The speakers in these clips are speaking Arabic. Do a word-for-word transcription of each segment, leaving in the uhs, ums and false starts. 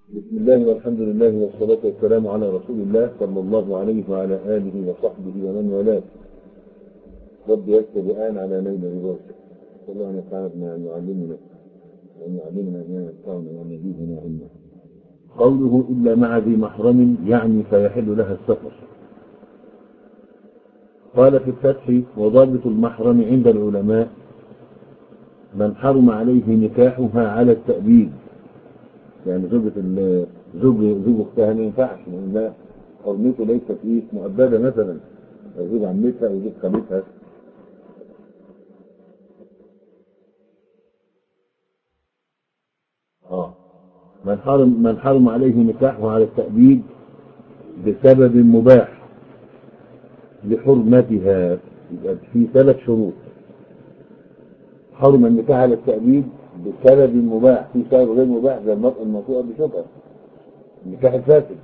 بسم الله والحمد لله والصلاة والسلام على رسول الله صلى الله عليه وعلى آله وصحبه ومن والاه. رب يكتب الآن على نيل رضاك. والله أن يسعدنا أن يعلمنا وأن يعلمنا ما ينفعنا وأن يزيدنا علما. قوله إلا مع ذي محرم يعني فيحل لها السفر. قال في الفتح: وضابط المحرم عند العلماء من حرم عليه نكاحها على التأبيد، يعني زوجة زوج زوج اختها ما ينفعش، لان حرمته ليست ايه مؤبده، مثلا او زوج عمتها او زوج خالتها. اه من حرم من حرم عليه نكاحها على التأبيد بسبب مباح لحرمتها، يبقى في ثلاث شروط. حرم النكاح على التأبيد بسبب مباح، في سبب غير مباح زي المرأة الموطوءة بشبهة، النكاح الفاسد.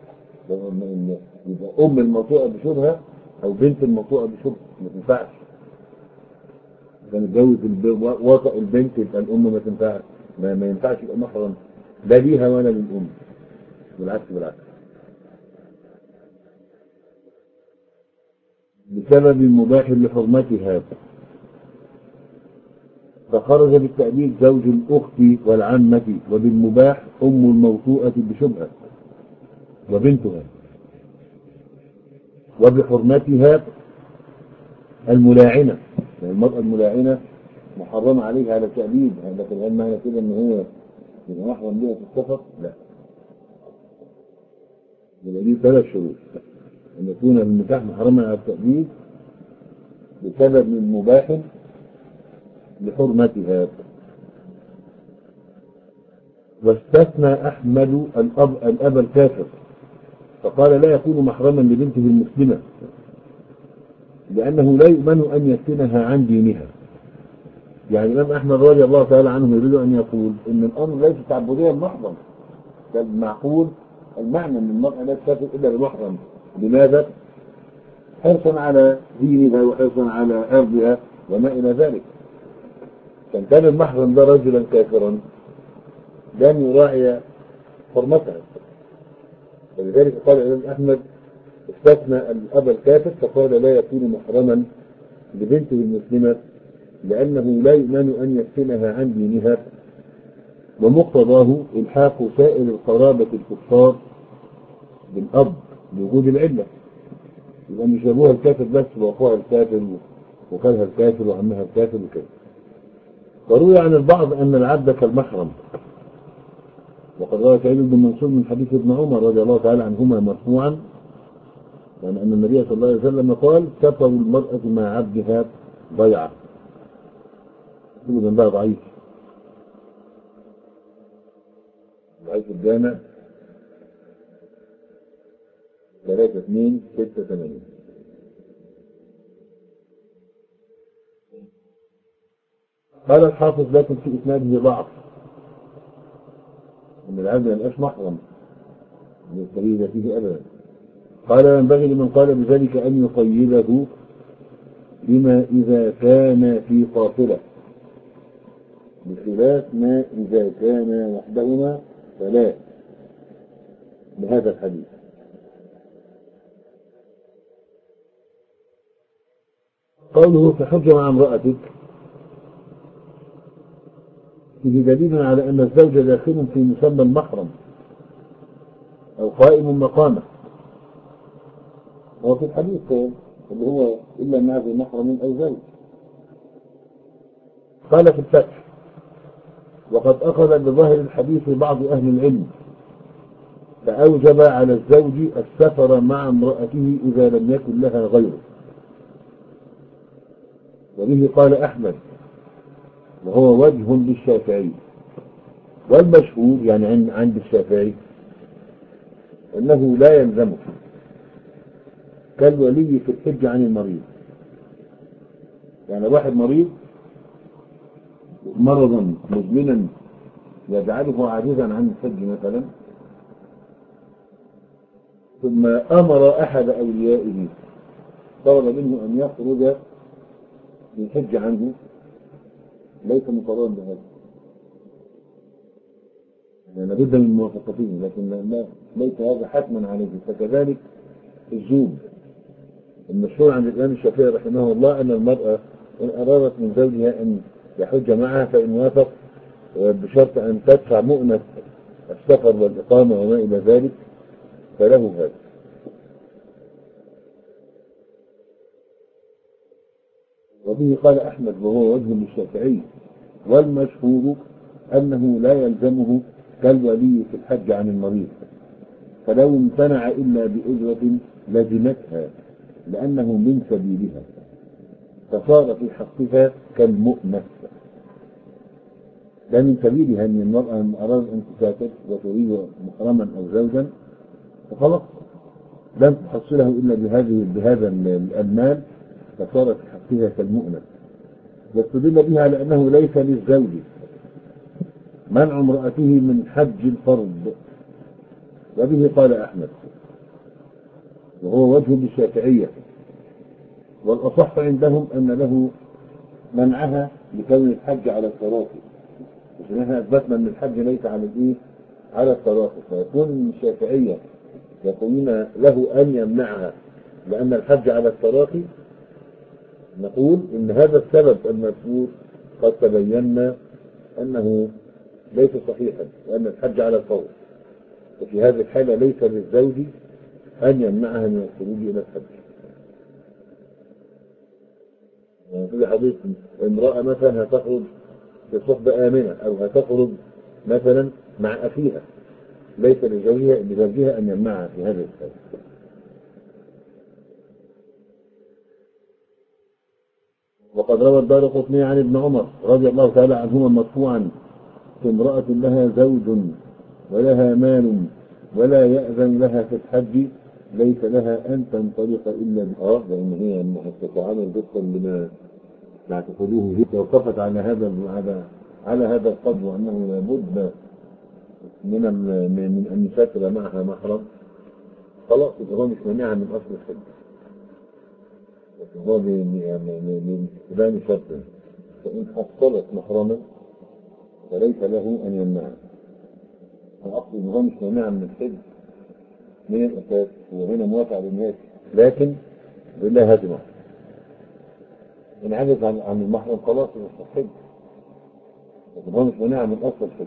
يبقى ام الموطوءة بشبهة او بنت الموطوءة بشبهة ما تنفعش. كان اتجوز وطأ البنت يبقى الام ما تنفعش، ما, ما ينفعش يبقى محرم لا ليها ولا للام، بالعكس بالعكس. بسبب مباح لحرمتها، فخرج بالتأبيد زوج الأخت والعمة، وبالمباح أم الموطوءة بشبهة وبنتها، وبحرمتها الملاعنة، يعني المرأة الملاعنة محرمة عليها على التأبيد. لكن هل معنى كده ان هو يبقى محرم ليها في السفر؟ لا. يبقى دي ثلاث شروط: ان يكون النكاح محرما على التأبيد بسبب مباح لحرمتها. واستثنى أحمد الأب, الأب الكافر، فقال لا يكون محرما لبنته المسلمة لأنه لا يؤمن أن يفتنها عن دينها. يعني الإمام أحمد رضي الله تعالى عنه يريد أن يقول إن الأمر ليس تعبديا محضا، بل معقول المعنى أن المرأة لا تسافر إلا بمحرم. لماذا؟ حرصا على دينها وحرصا على أرضها وما إلى ذلك. كان كان المحرم ده رجلا كافرا لن يراعي حرمتها، ولذلك قال الإمام أحمد استثنى الأب الكافر، فقال لا يكون محرما لبنته المسلمة لأنه لا يؤمن أن يفتنها عن دينها، ومقتضاه إلحاق سائر القرابة الكفار بالأب لوجود العلة. يبقى مش أبوها الكافر بس وأخوها الكافر وخالها الكافر وعمها الكافر وكذا. وروي عن البعض أن العبد كالمحرم، وقد روى سعيد بن منصور من حديث ابن عمر رضي الله تعالى عنهما مرفوعا، يعني أن النبي صلى الله عليه وسلم قال: سفر المرأة مع عبدها ضيعة. كله جنبها ضعيف، ضعيف الجامع ثلاثة اثنين ستة ثمانية. قال الحافظ: لكن في إسناده ضعف، أن العبد ما يبقاش محرم للسبيل فيه أبدا. قال: ينبغي لمن قال بذلك أن يقيده بما إذا كان في قافلة، بخلاف ما إذا كان وحدهما فلا، بهذا الحديث. قوله: فحج مع امرأتك، فيه دليل على أن الزوج داخل في مسمى المحرم أو قائم مقامه. هو في الحديث اللي هو إلا مع ذي محرم أو زوج. قال في الفتح: وقد أخذ بظاهر الحديث بعض أهل العلم فأوجب على الزوج السفر مع امرأته إذا لم يكن لها غيره، وبه قال أحمد، وهو وجه للشافعي. والمشهور يعني عند الشافعي أنه لا يلزمه كالولي في الحج عن المريض. يعني واحد مريض مرضا مزمنا يجعله عاجزا عن الحج مثلا، ثم أمر أحد أوليائه طلب منه أن يخرج للحج عنه، ليس مقررا بهذا. يعني لابد من موافقته، لكن لا ليس هذا حتما عليه. فكذلك الزوج المشهور عند الإمام الشافعي رحمه الله أن المرأة إن أرادت من زوجها أن يحج معها فإن وافق بشرط أن تدفع مؤنة السفر والإقامة وما إلى ذلك فله هذا. وبه قال أحمد وهو وجه للشافعي، والمشهور أنه لا يلزمه كالولي في الحج عن المريض، فلو امتنع إلا بأجرة لزمتها لأنه من سبيلها، فصار في حقها كالمؤنة. ده من سبيلها أن المرأة إن أراد أن تسافر وتريد محرما أو زوجا فخلاص لن تحصله إلا بهذه بهذا المال، فصار في حقها كالمؤنة. واستدل بها على أنه ليس للزوج منع امرأته من حج الفرض، وبه قال أحمد وهو وجه للشافعية. والأصح عندهم أن له منعها لكون الحج على التراخي، عشان احنا أثبتنا أن الحج ليس على الإيه؟ على التراخي، فيكون الشافعية يقولون له أن يمنعها لأن الحج على التراخي. نقول إن هذا السبب المذكور قد تبينا أنه ليس صحيحا، وأن الحج على الفور، وفي هذه الحالة ليس للزوج أن يمنعها من الخروج إلى الحج. في حديث امرأة مثلا هتخرج في صحبة آمنة أو هتخرج مثلا مع أخيها، ليس لزوجها لزوجها أن يمنعها في هذه الحالة. وقد روى الدارقطني عن ابن عمر رضي الله تعالى عنهما مرفوعا في امرأة لها زوج ولها مال ولا يأذن لها في الحج ليس لها أن تنطلق إلا بها، لأن هي تتعامل وفقا لما تعتقدوه هي. توقفت على هذا على على هذا القدر، وأنه لابد من من أن يسافر معها محرم، خلاص هو مش مانعها من أصل الحج، هو باستخدام شرط. فإن حصلت محرما فليس له أن يمنعها. الأصل إن هو مش مانعها من الحج من الأساس، وهنا موافق على الناس، لكن بالله هذه محرم. إن عجز عن عن المحرم خلاص مش الحج، لكن هو مش مانعها من أصل الحج.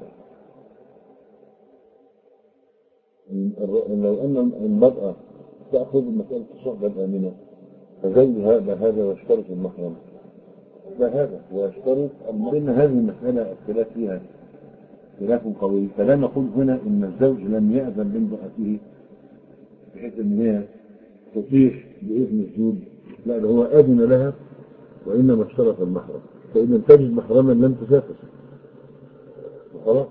لو أن المرأة تأخذ مسألة الصحبة الآمنة فزوجها هذا ويشترط المحرم، لا هذا ويشترط أن هذه المسألة اختلاف فيها خلاف قوي. فلا نقول هنا إن الزوج لم يأذن لامرأته بحيث أن هي تطيح بإذن الزوج، لا ده هو أذن لها وإنما اشترط المحرم. فإن لم تجد محرما لم تسافر خلاص،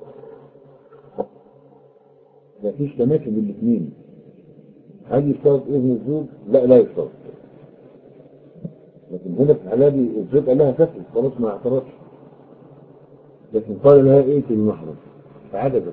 ما فيش تماشي بالاثنين. هل يشترط إذن الزوج؟ لا لا يشترط. لكن هنا في الحالة دي الزوج قال لها سافر خلاص ما اعترضش، لكن قال لها ائتي المحرم فعجزت.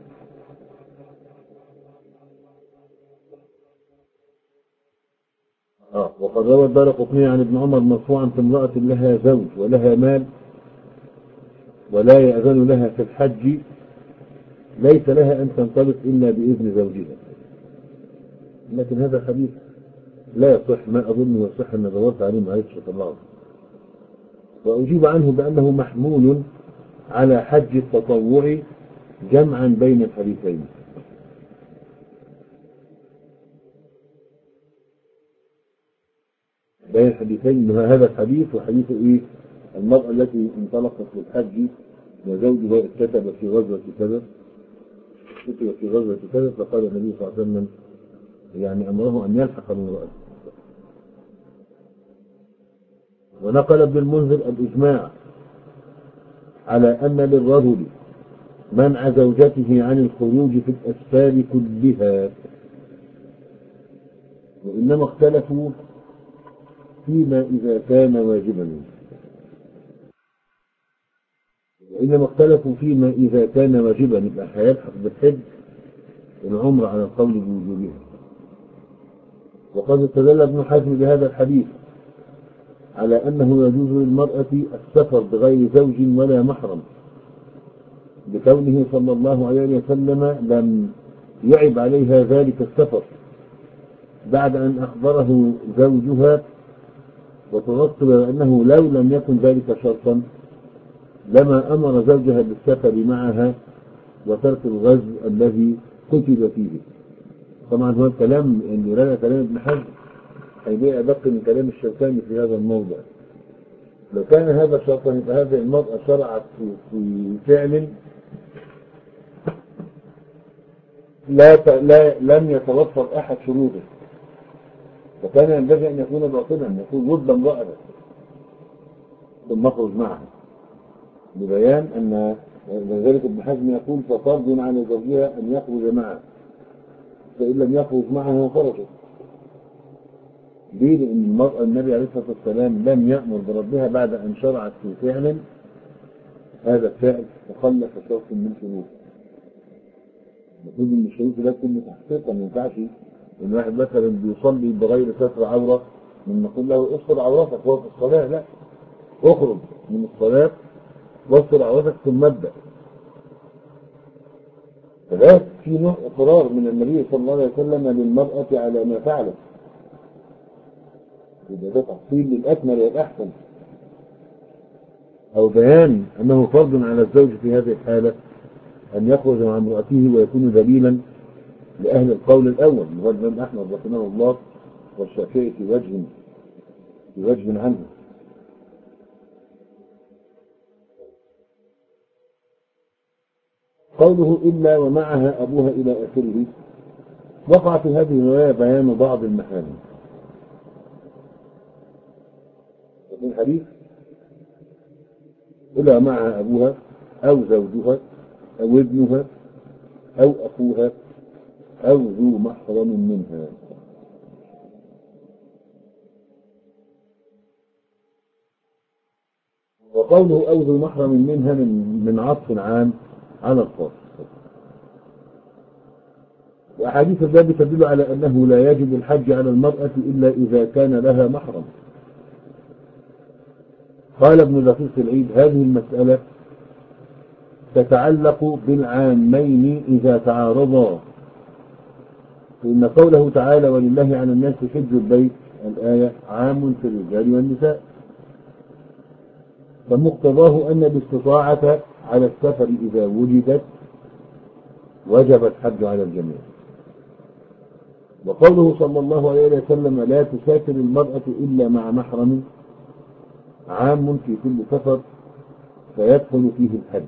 اه وقد روى الدارقطني عن ابن عمر مرفوعا في امرأة لها زوج ولها مال ولا يأذن لها في الحج ليس لها أن تنطلق إلا بإذن زوجها. لكن هذا الحديث لا يصح، ما أظن يصح أن دورت عليه ما عرفتش الله. وأجيب عنه بأنه محمول على حج التطوع جمعا بين الحديثين. بين الحديثين هذا الحديث وحديث إيه؟ المرأة التي انطلقت للحج وزوجها اتكتب في غزوة كذا كتب في غزوة كذا، فقال النبي صلى الله عليه وسلم يعني أمره أن يلحق بالمرأة. ونقل ابن المنذر الإجماع على أن للرجل منع زوجته عن الخروج في الأسفار كلها، وإنما اختلفوا فيما إذا كان واجبا وإنما اختلفوا فيما إذا كان واجبا يبقى هيلحق بالحج العمر على القول بوجوبها. وقد استدل ابن حزم بهذا الحديث على أنه يجوز للمرأة السفر بغير زوج ولا محرم، بكونه صلى الله عليه وسلم لم يعب عليها ذلك السفر بعد أن أخبره زوجها، وترتب أنه لو لم يكن ذلك شرطا لما أمر زوجها بالسفر معها وترك الغزو الذي قتل فيه. طبعا هو الكلام اللي رأى كلام ابن حزم هيبقى أدق من كلام الشوكاني في هذا الموضع. لو كان هذا شرطا يبقى هذه المرأة شرعت في, في فعل لا, لا لم يتوفر أحد شروطه، فكان ينبغي أن يكون باطلا، يكون ود امرأة ثم نخرج معها، ببيان أن لذلك ابن حزم يقول ففرض على زوجها أن يخرج معها، فإن لم يخرج معها خرجت. ليه؟ لأن المرأة النبي عليه الصلاة والسلام لم يأمر بربها بعد أن شرعت في فعل هذا الفعل تخلف شرط من شروطه. المفروض ان الشروط ده تكون تحقيقا، ما ينفعش ان واحد مثلا بيصلي بغير ستر عوره من نقول له استر عورتك وهو في الصلاه، لا، اخرج من الصلاه واستر عورتك ثم ابدا. فده في نوع اقرار من النبي صلى الله عليه وسلم للمراه على ما فعلت، ده تفصيل للاكمل والاحسن، او بيان انه فرض على الزوج في هذه الحاله أن يخرج مع امرأته ويكون دليلا لأهل القول الأول اللي هو الإمام أحمد رحمه الله والشافعي في وجه في وجه عنه. قوله إلا ومعها أبوها إلى آخره، وقع في هذه الرواية بيان بعض المحامي في الحديث، إلا ومعها أبوها أو زوجها أو ابنها أو أخوها أو ذو محرم منها. وقوله أو ذو محرم منها من, من عطف عام على الخاص. وأحاديث الباب تدل على أنه لا يجب الحج على المرأة إلا إذا كان لها محرم. قال ابن دقيق العيد هذه المسألة تتعلق بالعامين إذا تعارضا، فإن قوله تعالى ولله على الناس حج البيت الآية عام في الرجال والنساء، فمقتضاه أن الاستطاعة على السفر إذا وجدت وجب الحج على الجميع. وقوله صلى الله عليه وسلم لا تسافر المرأة إلا مع محرم عام في كل سفر فيدخل فيه الحج.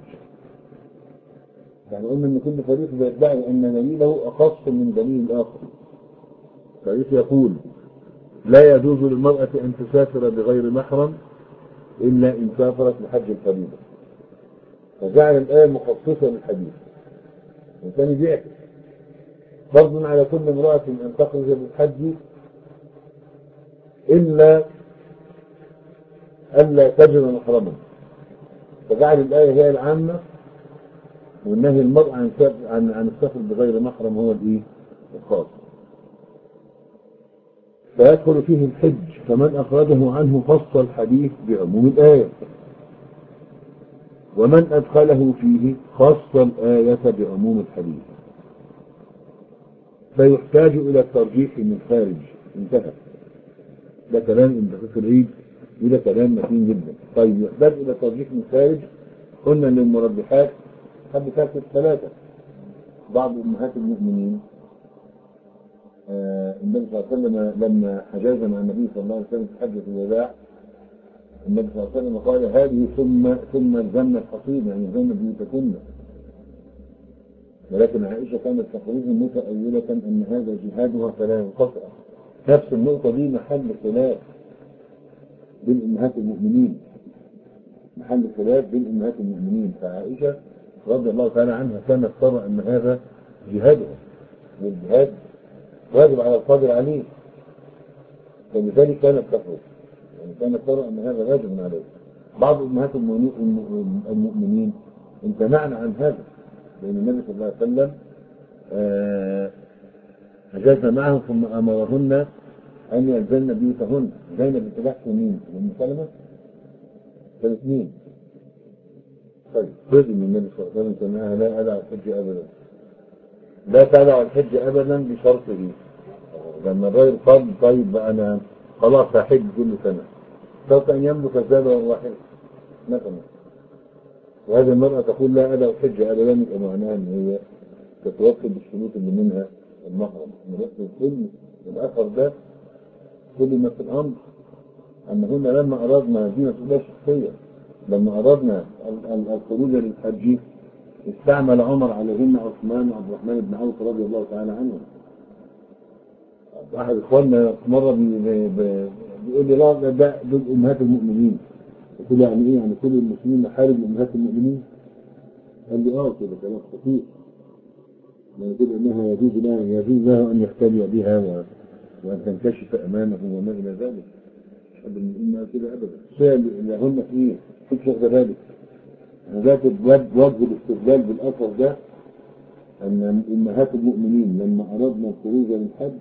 يعني قلنا ان كل فريق بيدعي ان دليله اخص من دليل الاخر. فريق يقول لا يجوز للمرأة ان تسافر بغير محرم الا ان سافرت لحج الفريضة، فجعل الايه مخصصة للحديث. والثاني بيعكس فرض على كل امرأة ان تخرج بالحج الا الا تجد محرما، فجعل الايه هي العامة والنهي المرء عن عن عن السفر بغير محرم هو الايه الخاص. فيدخل فيه الحج، فمن اخرجه عنه خص الحديث بعموم الايه، ومن ادخله فيه خص الايه بعموم الحديث، فيحتاج الى الترجيح من خارج. انتهى. ده كلام ابن دقيق العيد وده كلام متين جدا. طيب يحتاج الى الترجيح من خارج، قلنا ان المرجحات حد فاكر ثلاثة. بعض أمهات المؤمنين آه النبي صلى الله عليه وسلم لما حجاز مع النبي صلى الله عليه وسلم في حجة الوداع، النبي صلى الله عليه وسلم قال هذه ثم ثم الجنة الحصيد، يعني الجنة بيوتكن. ولكن عائشة كانت تخرج متأولة أن هذا جهادها فلا ينقطع. نفس النقطة دي محل خلاف بين أمهات المؤمنين، محل خلاف بين أمهات المؤمنين. فعائشة رضي الله تعالى عنها كانت ترى أن هذا جهادها، والجهاد واجب على القادر عليه، فلذلك كانت تخرج، يعني كانت ترى أن هذا واجب عليه. بعض أمهات المؤمنين امتنعن عن هذا، لأن النبي صلى الله عليه وسلم حجزنا معهم ثم أمرهن أن يلزمن بيوتهن. زينب بنت جحش مين؟ أم سلمة كانت مين؟ طيب جزء من النبي صلى الله عليه وسلم سمعها لا أدع الحج أبدا، لا تدع الحج أبدا بشرطه. لما الراجل قال طيب بقى أنا خلاص هحج كل سنة، شرط أن يملك الزاد والراحلة مثلا، وهذه المرأة تقول لا أدع الحج أبدا، يبقى معناها إن هي تتوكل بالشروط اللي منها المحرم. نركز كل الأثر ده كل ما في الأمر أنهن لما أردنا، دي مسؤولية شخصية، لما أردنا الخروج للحج استعمل عمر عليهن عثمان وعبد الرحمن بن عوف رضي الله تعالى عنهم. أحد إخواننا مرة بيقول لي لا ده دول أمهات المؤمنين. قلت له يعني إيه؟ يعني كل المسلمين محارم أمهات المؤمنين؟ قال لي آه كده كلام خطير، يعني كده إنها يجوز لها يجوز له أن يحتمي بها و... وأن تنكشف أمامه وما إلى ذلك. مش قبل الأمة كده أبدا. الشيء اللي هن فيه فيك واخد بالك ذات وجه الاستدلال بالأثر ده أن أمهات المؤمنين لما أردنا الخروج للحج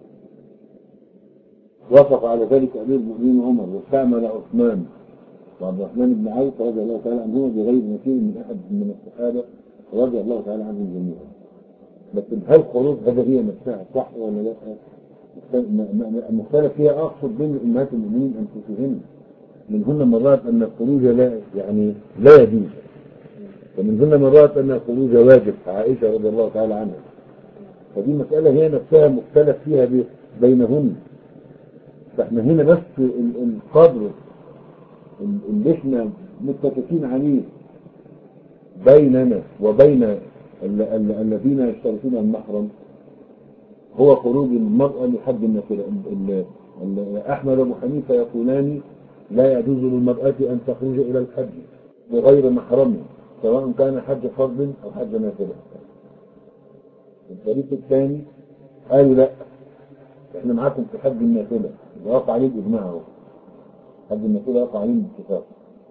وافق على ذلك أمير المؤمنين عمر، واستعمل عثمان وعبد الرحمن بن عوف رضي الله تعالى عنهما بغير مثيل من أحد من الصحابة رضي الله تعالى عنهم جميعا. لكن هل خروج هذا هي نفسها صح ولا لا؟ مختلف فيها. أقصد بين أمهات المؤمنين أنفسهن، منهن مرات أن الخروج لا يعني لا يجوز، ومنهن مرات أن الخروج واجب، عائشة رضي الله تعالى عنها. فدي مسألة هي نفسها مختلف فيها بينهن. فاحنا هنا بس القدر اللي احنا متفقين عليه بيننا وبين الذين يشترطون المحرم هو خروج المرأة لحد النافلة. أحمد وأبو حنيفة يقولان لا يجوز للمرأة أن تخرج إلى الحج بغير محرم سواء كان حج فرض أو حج نافلة. الفريق الثاني قالوا لا، احنا معاكم في حج النافلة، وقع عليه الإجماع اهو، حج النافلة وقع عليه الاتفاق،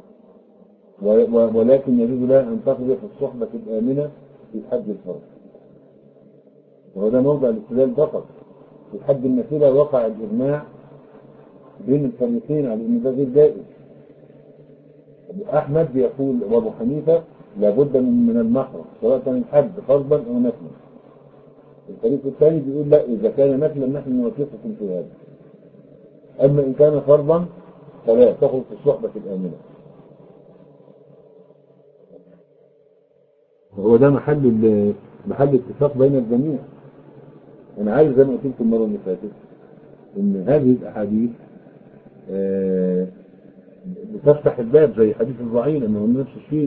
ولكن يجوز لها أن تخرج في الصحبة الآمنة في حج الفرض. وهو ده موضع الاستدلال فقط. في حج النافلة وقع الإجماع بين الفريقين على أن ده غير جائز. أحمد بيقول وأبو حنيفة لابد من من المحرم سواء كان الحج فرضا أو نفلا. الفريق الثاني بيقول لا، إذا كان نفلا نحن نوافقكم في هذا، أما إن كان فرضا فلا، تخرج في الصحبة الآمنة. وهو ده محل محل اتفاق بين الجميع. أنا عارف زي ما قلت لكم المرة اللي فاتت إن هذه الأحاديث آه بتفتح الباب زي حديث الضعين أنه نفس الشيء.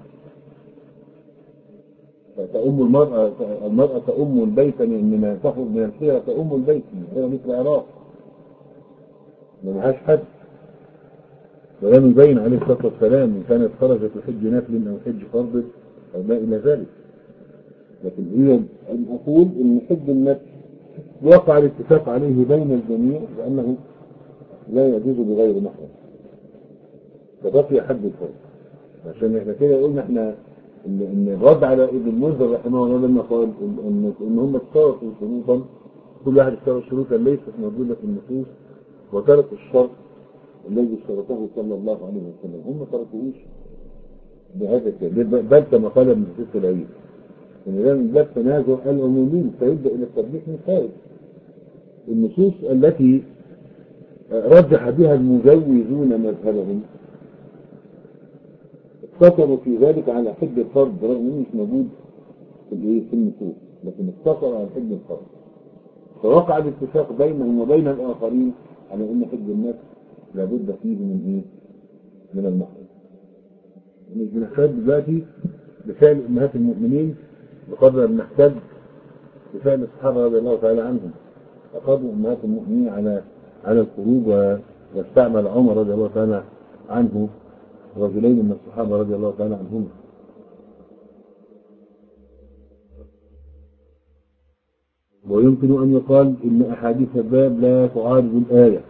تأم المرأة المرأة تأم البيت من تخرج من الحيرة، تأم البيت من الحيرة مثل العراق ما معهاش حد، ولم يبين عليه الصلاة والسلام إن كانت خرجت لحج نفل أو حج فرض أو ما إلى ذلك. لكن هي أن أقول إن حج النفل وقع الاتفاق عليه بين الجميع بأنه لا يجوز بغير محرم، فبقي حج الفرض. عشان احنا كده قلنا احنا ان الرد على ابن المنذر رحمه الله لما قال ان ان هم اشترطوا شروطا، كل واحد اشترط شروطا ليست موجوده في النصوص، وتركوا الشرط الذي اشترطه صلى الله عليه وسلم. هم ما تركوش بهذا الكلام، بل كما قال ابن سيف العيد ان ده من باب تنازع العمومين فيبدا الى الترجيح من خارج النصوص التي رجح بها المجوزون مذهبهم. اقتصروا في ذلك على حج الفرض رغم انه مش موجود في الايه في النصوص، لكن اقتصروا على حج الفرض، فوقع الاتفاق بينهم وبين الاخرين على ان حج النفس لابد فيه من ايه؟ من المحرم. مش بنحتاج دلوقتي بفعل امهات المؤمنين بقدر ما نحتاج بفعل الصحابه رضي الله تعالى عنهم. اقروا امهات المؤمنين على على الخروج، واستعمل عمر رضي الله تعالى عنه رجلين من الصحابة رضي الله تعالى عنهم. ويمكن أن يقال إن أحاديث الباب لا تعارض الآية،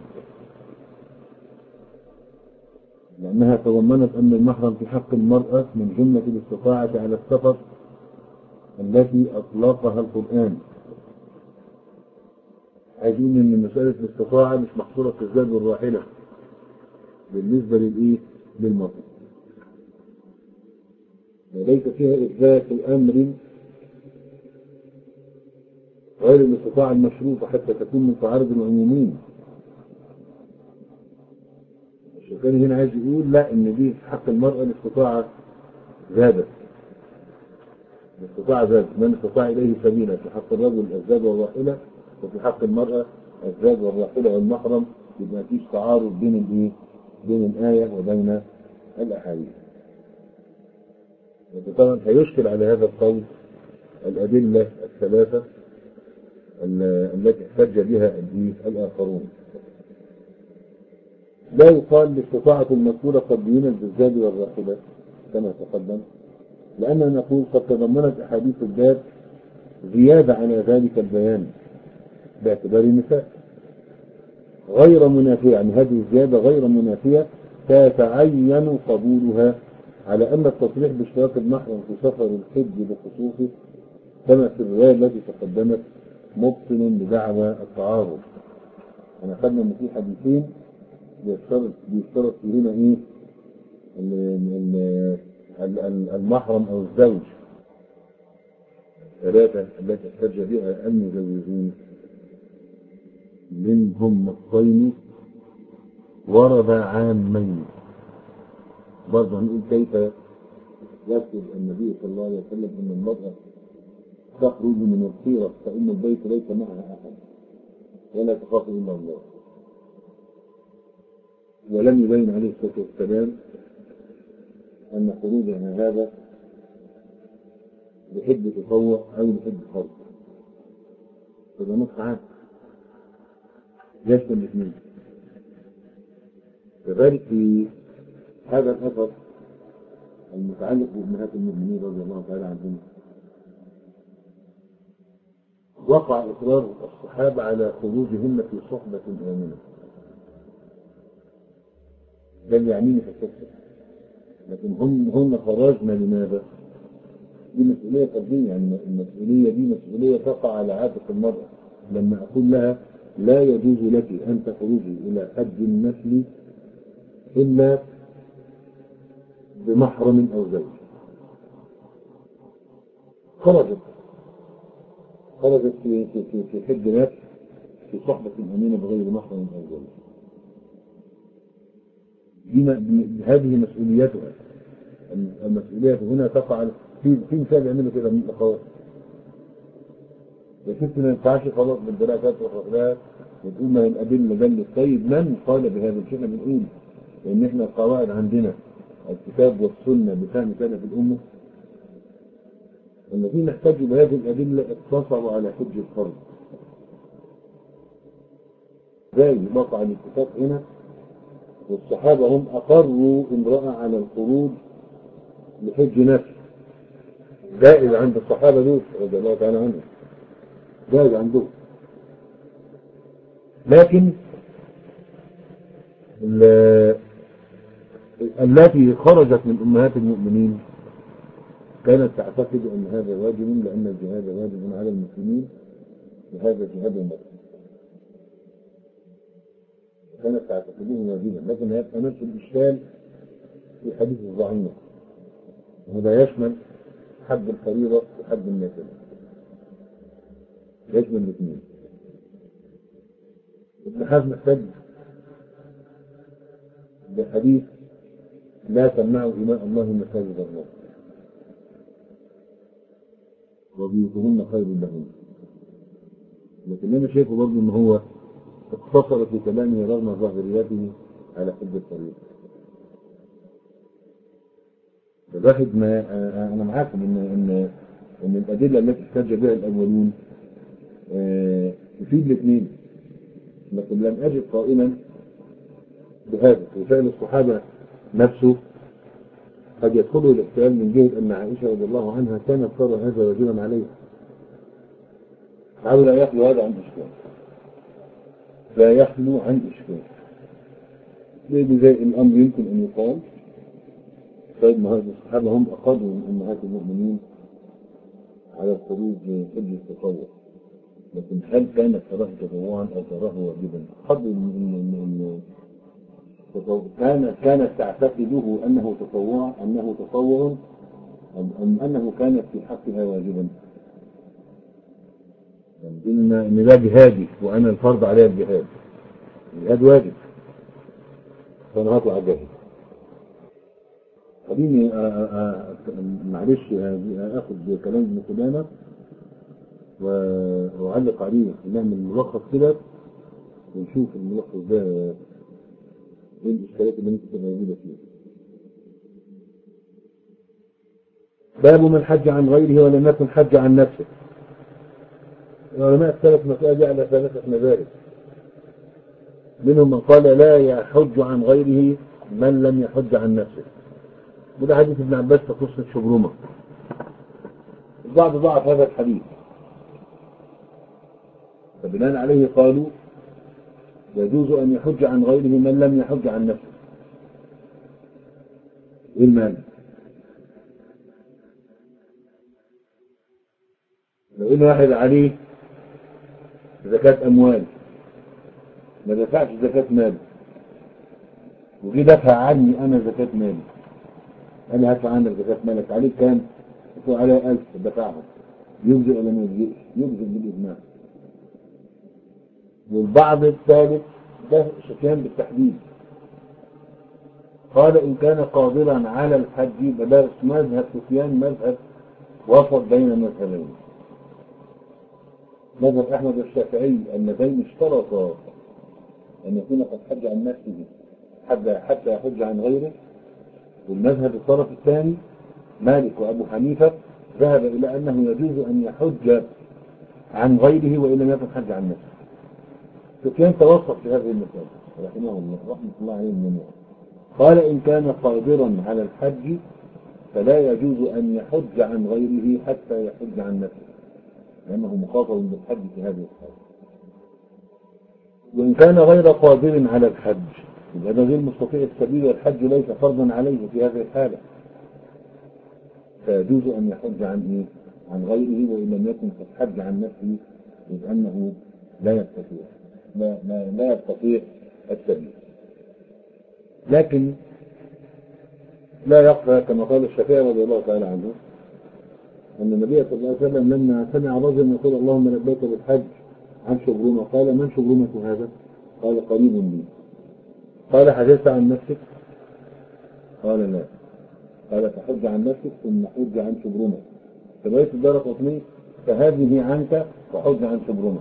لأنها تضمنت أن المحرم في حق المرأة من جملة الاستطاعة على السفر التي أطلقها القرآن. عايزين إن مسألة الاستطاعة مش محصورة في الزاد والراحلة بالنسبة للإيه؟ للمرأة. وليس فيها إثبات أمر غير الاستطاعة المشروطة حتى تكون من تعارض العمومين. الشيخاني هنا عايز يقول لا، إن دي في حق المرأة الاستطاعة زادت، الاستطاعة زادت، من استطاع إليه سبيلا. في حق الرجل الزاد والراحلة، وفي حق المرأة الزاد والراحلة والمحرم. يبقى فيش تعارض بين الإيه؟ بين الآية وبين الأحاديث. طبعا هيشكل على هذا القول الأدلة الثلاثة التي احتج بها الآخرون. لا يقال الاستطاعة المذكورة قد بينت بالزاد والراحلة كما تقدم، لأننا نقول قد تضمنت أحاديث الباب زيادة على ذلك البيان باعتبار النساء غير منافية، يعني هذه الزيادة غير منافية تتعين قبولها، على أن التصريح باشتراك المحرم في سفر الحج بخصوصه كما في الرواية التي تقدمت مبطل بدعوى التعارض. أنا خدنا إن في حديثين بيشترط بيشترط فيهما إيه؟ المحرم أو الزوج، ثلاثة التي احتج بها المزوجون منهم نصين ورد عامين. برضه هنقول كيف يكتب النبي صلى الله عليه وسلم ان المرأة تخرج من الحيرة فإن البيت ليس معها أحد ولا تخاف إلا الله، ولم يبين عليه الصلاة والسلام أن خروجها هذا بحج تطوع أو بحج فرض، فده نص عام يشمل الاثنين. كذلك في هذا الأثر المتعلق بأمهات المؤمنين رضي الله تعالى عنهم، وقع إصرار الصحابة على خروجهن في صحبة آمنة، ده اللي يعنيني في القصة، لكن هم هن خرجنا لماذا؟ دي مسؤولية قلبية، يعني المسؤولية دي مسؤولية تقع على عاتق المرأة. لما أقول لها لا يجوز لك أن تخرجي إلى حج النسل إلا بمحرم أو زوج، خرجت خرجت في في في حج نفس في صحبة أمينة بغير محرم أو زوج، دي هذه مسؤوليتها. المسؤولية هنا تقع في في مثال يعملوا كده من الأخوات، يا ست ما ينفعش خلاص بالدراسات والرحلات وتقول ما الأدلة دلت. طيب من قال بهذا الشيء؟ احنا بنقول لأن احنا القواعد عندنا الكتاب والسنة بفهم سلف الأمة، الذين احتجوا بهذه الأدلة اقتصروا على حج الفرض. زي وقع الاتفاق هنا، والصحابة هم أقروا امرأة على الخروج لحج نفس، جائز عند الصحابة دول رضي الله تعالى عنهم، جائز عندهم. لكن التي خرجت من أمهات المؤمنين كانت تعتقد أن هذا واجب، لأن الجهاد واجب على المسلمين وهذا جهاد المرأة، كانت تعتقدوه واجبا. لكن هيبقى نفس الإشكال في حديث الضعينة، وهذا يشمل حد الفريضة وحد النافلة، يشمل الاثنين. ابن حزم احتج بحديث لا تمنعوا إماء الله مساجد الله وبيوتهن خير لهن، لكن انا شايفه برضه ان هو اقتصر في كلامه رغم ظاهرياته على حد الفريضة. الواحد ما انا معاكم ان ان ان الادله التي احتج بها الاولون تفيد الاثنين، لكن لم اجد قائلا بهذا. وفعل الصحابه نفسه قد يدخله الاحتمال من جهه ان عائشه رضي الله عنها كانت ترى هذا واجبا عليها، حاول لا يخلو هذا عن اشكال، لا يخلو عن اشكال. زي الامر يمكن ان يقال طيب ما هذه الصحابه هم اقروا من امهات المؤمنين على الخروج حج التطوع، لكن هل كانت تراه تطوعا او تراه واجبا؟ قبل ان كانت كانت تعتقده انه تطوع انه تطوع أم أم أنه كانت في حقها واجبا؟ إن إن ده جهادي وأنا الفرض عليها الجهاد، الجهاد واجب فأنا هطلع جاهد. خليني أ- أ- أ- معلش آخد كلام ابن قدامة وأعلق عليه، نعمل ملخص كده ونشوف الملخص ده ايه الإشكالات اللي ممكن تبقى موجودة فيه. باب من حج عن غيره ولم يكن حج عن نفسه. العلماء اختلفوا المسألة دي على ثلاثة مذاهب، منهم من قال لا يحج عن غيره من لم يحج عن نفسه، وده حديث ابن عباس في قصة شبرمة. البعض ضعف هذا الحديث، فبناء عليه قالوا يجوز أن يحج عن غيره من لم يحج عن نفسه. ايه المانع؟ لو ان واحد عليه زكاة أموال ما دفعش زكاة مال، وجي دفع عني أنا زكاة مالي، أنا هدفع عنك زكاة مالك، عليك كام؟ يقول عليها ألف دفعها، يجزئ ولا ما يجزئش؟ يجزئ بالإجماع. والبعض الثالث ده سفيان بالتحديد قال إن كان قادرا على الحج، فده مذهب سفيان مذهب وسط بين المذهبين. مذهب أحمد والشافعي اللذين اشترطا أن يكون قد حج عن نفسه حتى يحج عن غيره، والمذهب الطرف الثاني مالك وأبو حنيفة ذهب إلى أنه يجوز أن يحج عن غيره وإن لم يكن حج عن نفسه. سفيان توسط في هذه المسألة رحمه الله رحمة الله عليه الجميع، قال إن كان قادرا على الحج فلا يجوز أن يحج عن غيره حتى يحج عن نفسه، لأنه مخاطب بالحج في هذه الحالة. وإن كان غير قادر على الحج يبقى ده غير مستطيع السبيل والحج ليس فرضا عليه في هذه الحالة، فيجوز أن يحج عن إيه؟ عن غيره وإن لم يكن قد حج عن نفسه، إذ أنه لا يستطيع لا, لا, لا يستطيع السبيل. لكن لا يخفى كما قال الشافعي رضي الله تعالى عنه أن النبي صلى الله عليه وسلم لما سمع رجل يقول اللهم لبيك بالحج عن شبرمة قال من شبرمة هذا؟ قال قريب لي. قال حجزت عن نفسك؟ قال لا. قال فحج عن نفسك ثم حج عن شبرمة. فبقيت الدارقطني فهذه عنك وحج عن شبرمة،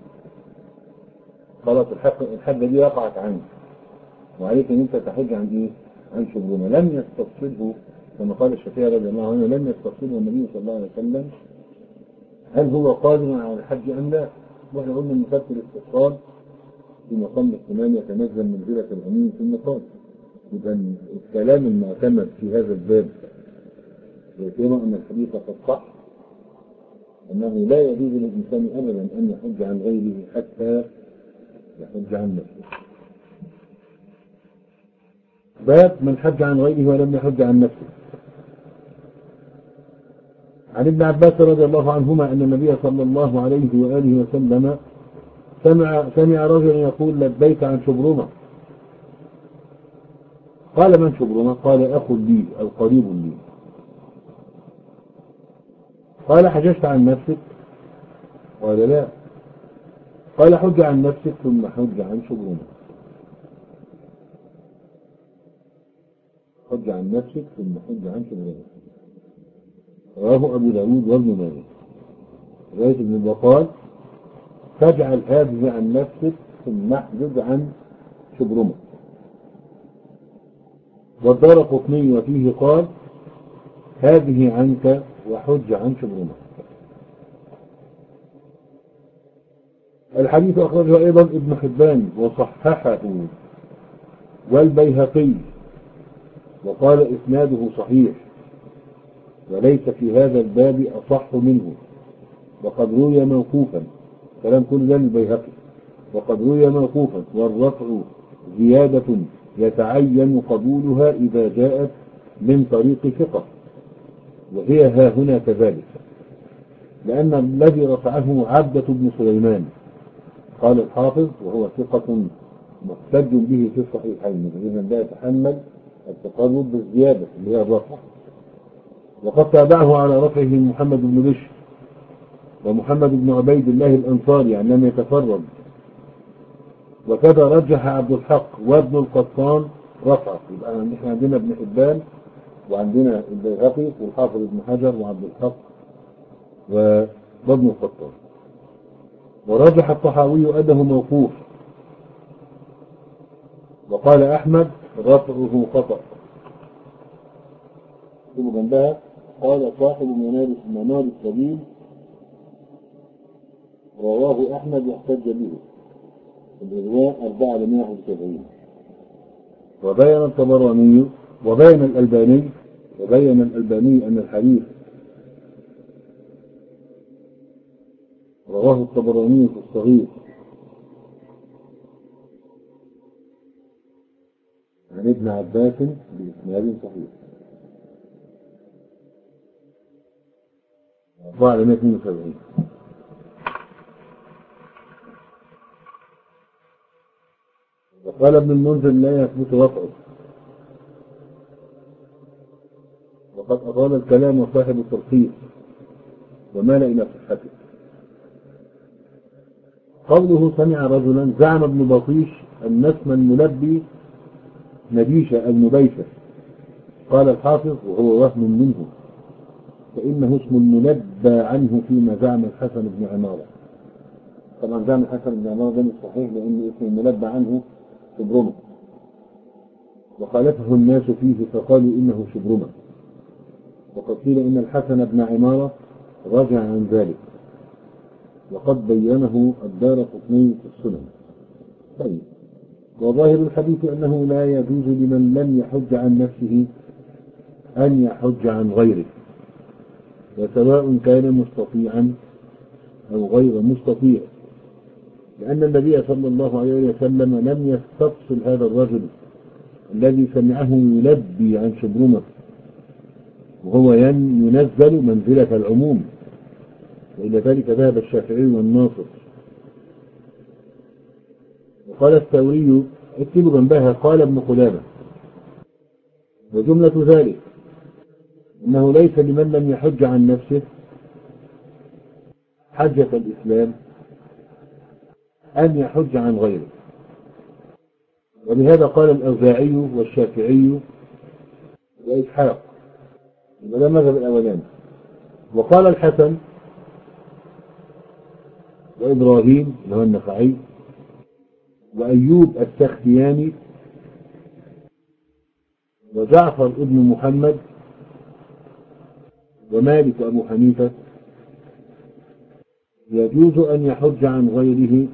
خلاص الحق الحجة دي وقعت عنك وعليك ان انت تحج عن ايه؟ عن شبرمة. لم يستفصله كما قال الشافعي رضي الله عنه، لم يستفصله النبي صلى الله عليه وسلم هل هو قادر على الحج ام لا. واحنا قلنا ان مفسر الاستفصال في مقام الاحتمال يتنزل منزلة الامين في المقام. اذا الكلام المعتمد في هذا الباب يقول ان الحديث قد صح انه لا يجوز للانسان ابدا ان يحج عن غيره حتى يحج عن نفسه. باب من حج عن غيره ولم يحج عن نفسه. عن ابن عباس رضي الله عنهما أن النبي صلى الله عليه وآله وسلم سمع, سمع رجلا يقول لبيك عن شبرمة. قال من شبرمة؟ قال أخ لي أو قريب لي. قال حججت عن نفسك؟ قال لا. قال حج عن نفسك ثم حج عن شبرمة. حج عن نفسك ثم حج عن شبرمة. رواه أبو داود وابن ماجه. رواية ابن البطال تجعل هذه عن نفسك ثم احجج عن شبرمة. والدارقطني وفيه قال هذه عنك وحج عن شبرمة. الحديث أخرجه أيضا ابن حبان وصححه والبيهقي وقال إسناده صحيح وليس في هذا الباب أصح منه، وقد روي موقوفا. كلام كل ده للبيهقي. وقد روي موقوفا والرفع زيادة يتعين قبولها إذا جاءت من طريق ثقة، وهي ها هنا كذلك، لأن الذي رفعه عبدة بن سليمان قال الحافظ وهو ثقة محتج به في الصحيحين، إذن لا يتحمل التقرب بالزيادة اللي هي الرفع. وقد تابعه على رفعه محمد بن بشر ومحمد بن عبيد الله الأنصاري، يعني لم يتفرد. وكذا رجح عبد الحق وابن القطان رفعه. يبقى احنا عندنا ابن حبان وعندنا البيهقي والحافظ ابن حجر وعبد الحق وابن القطان. ورجح الطحاوي أنه موقوف، وقال أحمد رفعه خطأ. ثم جنبها قال صاحب منار منار السبيل رواه أحمد واحتج به الإرواء أربعة لمئة وواحد وسبعين. وبين الطبراني وبين الألباني وبين الألباني أن الحديث رواه الطبراني في الصغير عن ابن عباس بإسناد صحيح أربعة لمئة واثنين وسبعين. وقال ابن المنذر لا يثبت رفعه، وقد أطال الكلام صاحب التلخيص ومال إلى صحته. قوله سمع رجلا، زعم ابن بطيش أن اسم الملبي نبيشة أو نبيشة. قال الحافظ وهو وهم منه، فإنه اسم الملبى عنه فيما زعم الحسن بن عمارة. طبعا زعم الحسن بن عمارة ده مش صحيح، لأن اسم الملبى عنه شبرمة، وخالفه الناس فيه فقالوا إنه شبرمة. وقد قيل إن الحسن بن عمارة رجع عن ذلك، وقد بينه الدارقطني في السنن. طيب، وظاهر الحديث أنه لا يجوز لمن لم يحج عن نفسه أن يحج عن غيره، وسواء كان مستطيعا أو غير مستطيع، لأن النبي صلى الله عليه وسلم لم يستفصل هذا الرجل الذي سمعه يلبي عن شبرمة، وهو ينزل منزلة العموم، وإلى ذلك ذهب الشافعي والناصر. وقال الثوري، اكتبوا جنبها قال ابن قدامة، وجملة ذلك أنه ليس لمن لم يحج عن نفسه حجة الإسلام أن يحج عن غيره. ولهذا قال الأوزاعي والشافعي وإسحاق، وده مذهب الأولاني. وقال الحسن وإبراهيم اللي هو النخعي وأيوب السختياني وجعفر ابن محمد ومالك وأبو حنيفة يجوز أن يحج عن غيره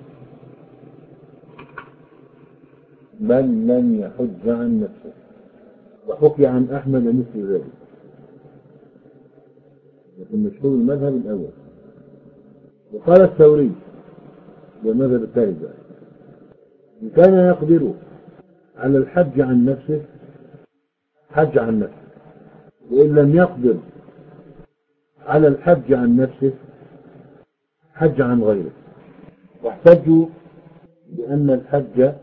من لم يحج عن نفسه. وحكي عن أحمد مثل ذلك، لكن مشهور المذهب الأول. وقال الثوري والمذهب الثالث بقى، إن كان يقدر على الحج عن نفسه حج عن نفسه، وإن لم يقدر على الحج عن نفسه حج عن غيره. واحتجوا بأن الحج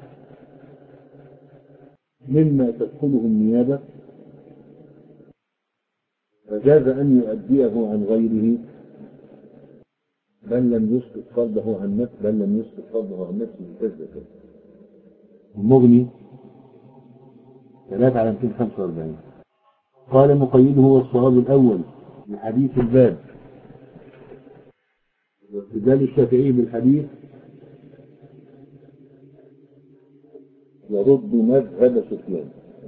مما تدخله النيابة، فجاز أن يؤديه عن غيره بل لم يسقط فرضه عن نفسه بل لم يسقط فرضه عن نفسه كذا. المغني ثلاثة على مئتين وخمسة وأربعين. قال مقيده والصواب الأول لحديث الباب، واستدلال الشافعي بالحديث يرد مذهب سفيان.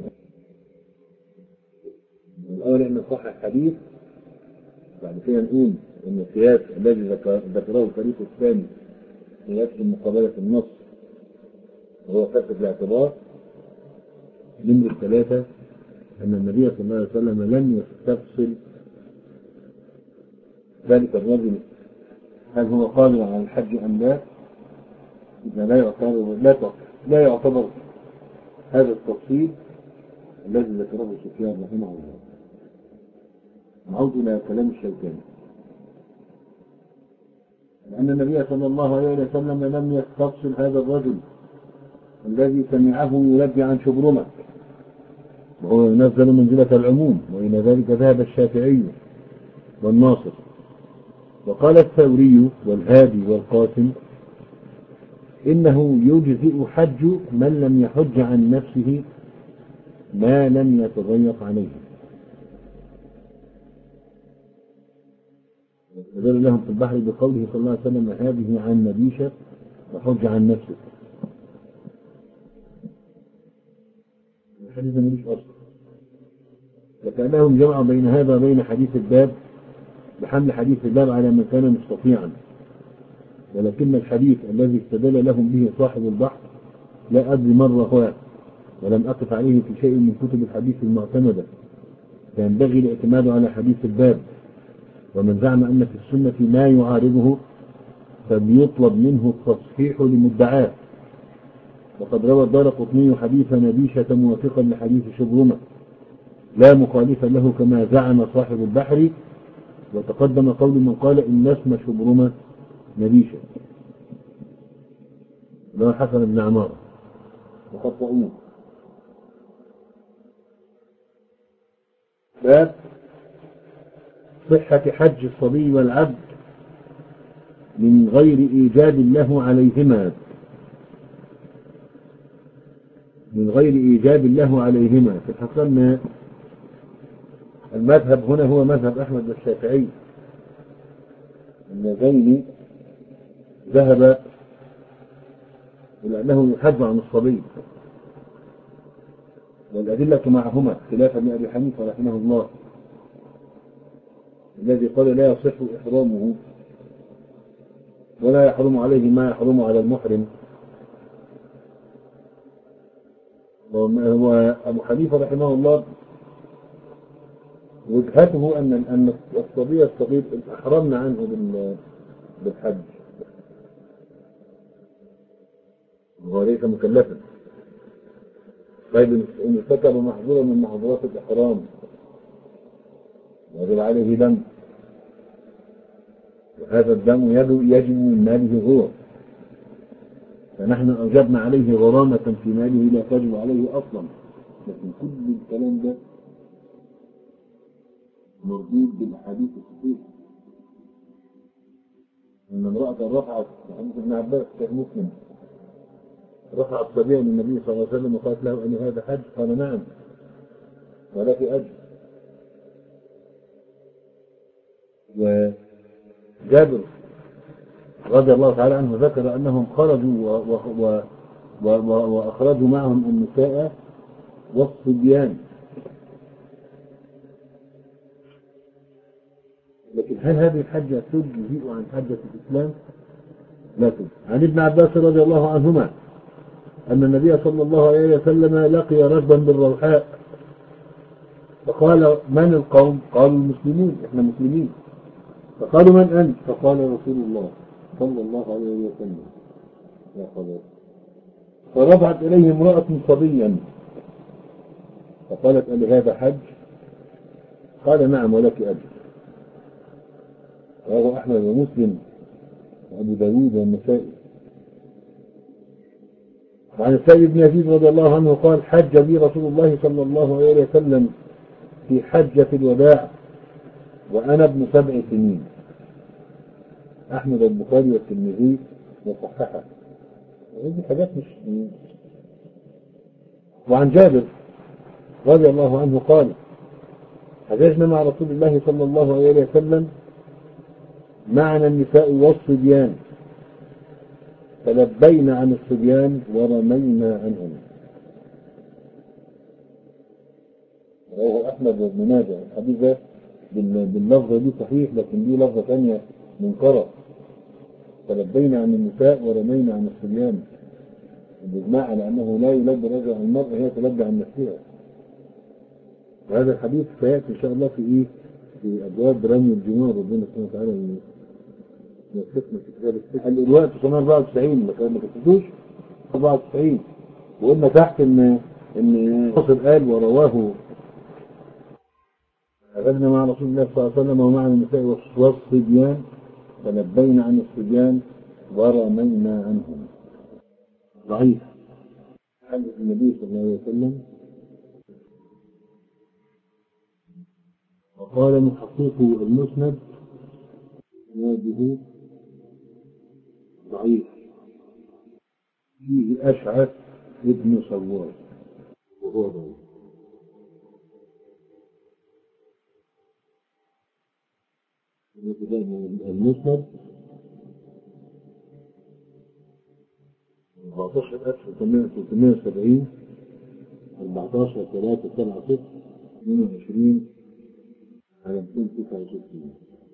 الأول أن نصح الحديث، بعد كده نقول أن القياس الذي ذكره الفريق الثاني قياس مقابلة النص وهو فاسد الاعتبار. نمرة ثلاثة أن النبي صلى الله عليه وسلم لم يستفصل ذلك الرجل هل هو قادر على الحج أم لا، إذا لا يعتبر لا لا يعتبر هذا التفصيل الذي ذكره سفيان رحمه الله. نعود إلى كلام الشوكاني، لأن النبي صلى الله عليه وسلم لم يستفصل هذا الرجل الذي سمعه يلبي عن شبرمة، وهو ينزل منزلة العموم، وإلى ذلك ذهب الشافعي والناصر. وقال الثوري والهادي والقاسم إنه يجزئ حج من لم يحج عن نفسه ما لم يتضيق عليه. وذل لهم في البحر بقوله صلى الله عليه وسلم هذه عن نبيشة وحج عن نفسه. الحديث ملوش أصل، وكأنهم جمعوا بين هذا وبين حديث الباب بحمل حديث الباب على من كان مستطيعا، ولكن الحديث الذي استدل لهم به صاحب البحر لا أدري من رواه ولم أقف عليه في شيء من كتب الحديث المعتمدة، فينبغي الاعتماد على حديث الباب. ومن زعم أن في السنة ما يعارضه فليطلب منه التصحيح لمدعاه. وقد روى الدارقطني حديث نبيشة موافقا لحديث شبرمة لا مخالفا له كما زعم صاحب البحر، وتقدم قول من قال إن اسم شبرمة نبيشة له حسن بن عمارة وقد رأوه. باب صحة حج الصبي والعبد من غير إيجاب له عليهما من غير إيجاب له عليهما في الحقيقة المذهب هنا هو مذهب أحمد والشافعي. اللذين ذهب إلى أنه يحج عن الصبي، والأدلة معهما خلافا لأبي حنيفة رحمه الله الذي قال لا يصح إحرامه ولا يحرم عليه ما يحرم على المحرم. وأبو حنيفة رحمه الله وجهته أن أن الصبي الصغير أحرمنا عنه بالحج وهو ليس مكلفا. طيب إن ارتكب محظورا من محظورات الإحرام يجب عليه دم، وهذا الدم يجب من ماله هو، فنحن أوجبنا عليه غرامة في ماله لا تجب عليه أصلا. لكن كل الكلام ده مردود بالحديث الصحيح أن امرأة رفعت حديث ابن عباس في مسلم رفعت صبيا للنبي صلى الله عليه وسلم وقالت له أن هذا حج؟ قال نعم ولك أجر. وجابر رضي الله تعالى عنه ذكر أنهم خرجوا و و و و وأخرجوا معهم النساء والصبيان. لكن هل هذه الحجة تجزئ عن حجة الإسلام؟ لا تجزئ. عن ابن عباس رضي الله عنهما أن النبي صلى الله عليه وسلم لقي ركبا بالروحاء فقال من القوم؟ قالوا المسلمون، احنا مسلمين. فقالوا من أنت؟ فقال رسول الله صلى الله عليه وسلم. يا خلاص. فرفعت إليه امرأة صبيا فقالت ألي هذا حج؟ قال نعم ولك أجر. رواه أحمد ومسلم وأبو داود والنسائي. وعن السائب بن يزيد رضي الله عنه قال حج بي رسول الله صلى الله عليه وسلم في حجة الوداع وأنا ابن سبع سنين. أحمد البخاري والترمذي وصححه. هذه حاجات مش. وعن جابر رضي الله عنه قال حججنا مع رسول الله صلى الله عليه وسلم معنا النساء والصبيان فلبينا عن الصبيان ورمينا عنهم. رواه أحمد وابن ماجه. الحديث ده باللفظة دي صحيح، لكن دي لفظة ثانية منكرة. فلبينا عن النساء ورمينا عن الصبيان بالإجماع على أنه لا يلبي الرجل عن المرأة، هي تلبي عن نفسها. وهذا الحديث سيأتي إن شاء الله في إيه؟ في أبواب رمي الجمار. ربنا سبحانه وتعالى يوفقنا في كتاب السحر. الإرواء تسعمائة وأربعة وتسعين ما كتبتوش أربعة وتسعين. وقلنا تحت إن إن ناصر قال ورواه خرجنا مع رسول الله صلى الله عليه وسلم ومعنا النساء والصبيان فلبينا عن الصبيان ورمينا عنهم. ضعيف. حديث النبي صلى الله عليه وسلم وقال محقق المسند هذه ضعيف فيه أشعث ابن سوار وهو ضعيف. المسند أربعتاشر ألف وثلاثمائة وسبعين أربعتاشر ثلاثة سبعة صفر اثنين وعشرين على مئتين وتسعة وستين.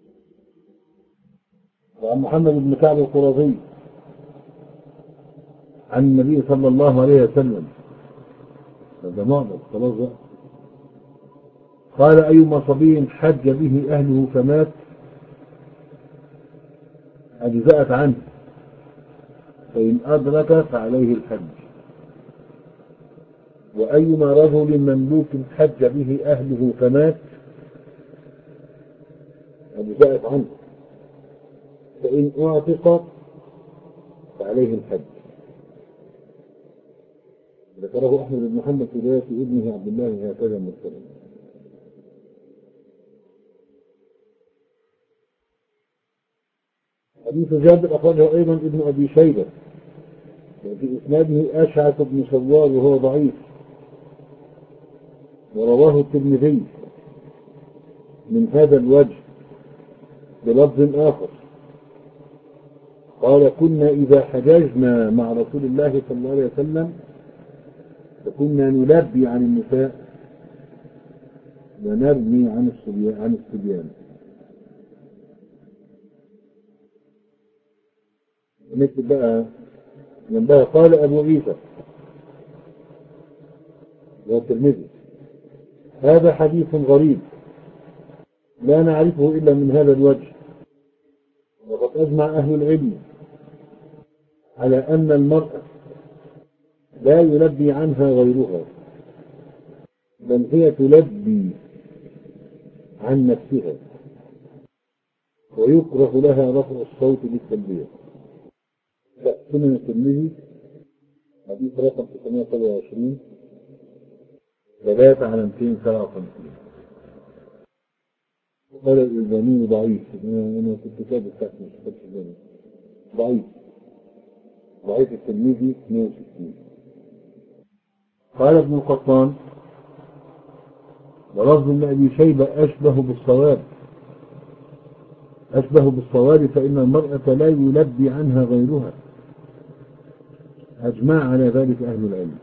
وعن محمد بن كعب القرظي عن النبي صلى الله عليه وسلم هذا معضل خلاص بقى قال أيما صبي حج به أهله فمات أجزأت عنه فإن أدرك فعليه الحج. وأيما رجل مملوك حج به أهله فمات أجزأت عنه فإن أعتق فعليه الحج. ذكره أحمد بن محمد في رواية ابنه عبد الله هكذا مرسلا. حديث جابر أخرجه أيضا ابن أبي شيبة وفي إسناده أشعث بن سوار وهو ضعيف. ورواه الترمذي من هذا الوجه بلفظ آخر قال كنا إذا حججنا مع رسول الله صلى الله عليه وسلم فكنا نلبي عن النساء ونرمي عن الصبيان عن الصبيان. نكتب بقى جنبها قال أبو عيسى والترمذي هذا حديث غريب لا نعرفه إلا من هذا الوجه. وقد أجمع أهل العلم على أن المرأة لا يلبي عنها غيرها بل هي تلبي عن نفسها ويكره لها رفع الصوت بالتلبية. لا سنن الترمذي حديث رقم تسعمائة وسبعة وعشرين ثلاثة على مئتين وسبعة وخمسين. قال الألباني ضعيف. أنا كنت كاتب تحت مش كاتب ضعيف ضعيف الترمذي اثنين وستين. قال ابن القطان ولفظ ابن أبي شيبة أشبه بالصواب أشبه بالصواب فإن المرأة لا يلبي عنها غيرها. أجمع على ذلك أهل العلم.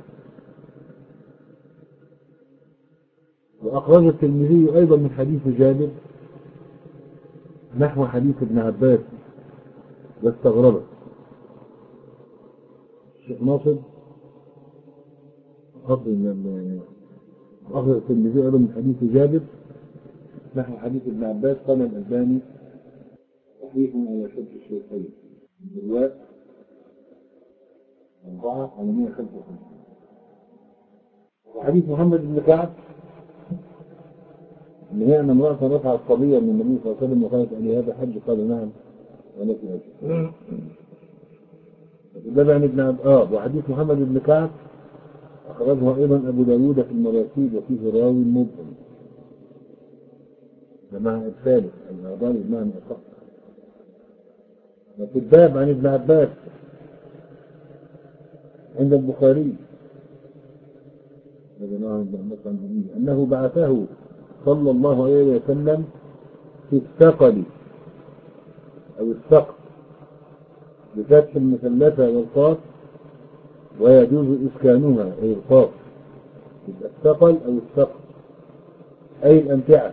وأخرج الترمذي أيضا من حديث جابر نحو حديث ابن عباس واستغربه. الشيخ ناصر أخرج الترمذي أيضا من حديث جابر نحو حديث ابن عباس قال الألباني صحيح على شرط الشيخين الرواء أربعة على مئة وخمسة وخمسين. وحديث محمد بن كعب ان هي ان امرأة رفعت قضية من النبي صلى الله عليه وسلم وقالت ألي هذا حج قال نعم ولك أجر. ده عن ابن عبد اه وحديث محمد بن كعب أخرجه أيضا أبو داود في المراسيل وفيه راوي مبهم بمعنى الثالث الأعضاء بمعنى أصح. وفي الباب عن ابن عباس عند البخاري أنه بعثه صلى الله عليه وسلم في الثقل أو الثقل بفتح المثلثة والقاف ويجوز إسكانها أي القاف الثقل أو الثقل أي الأمتعة.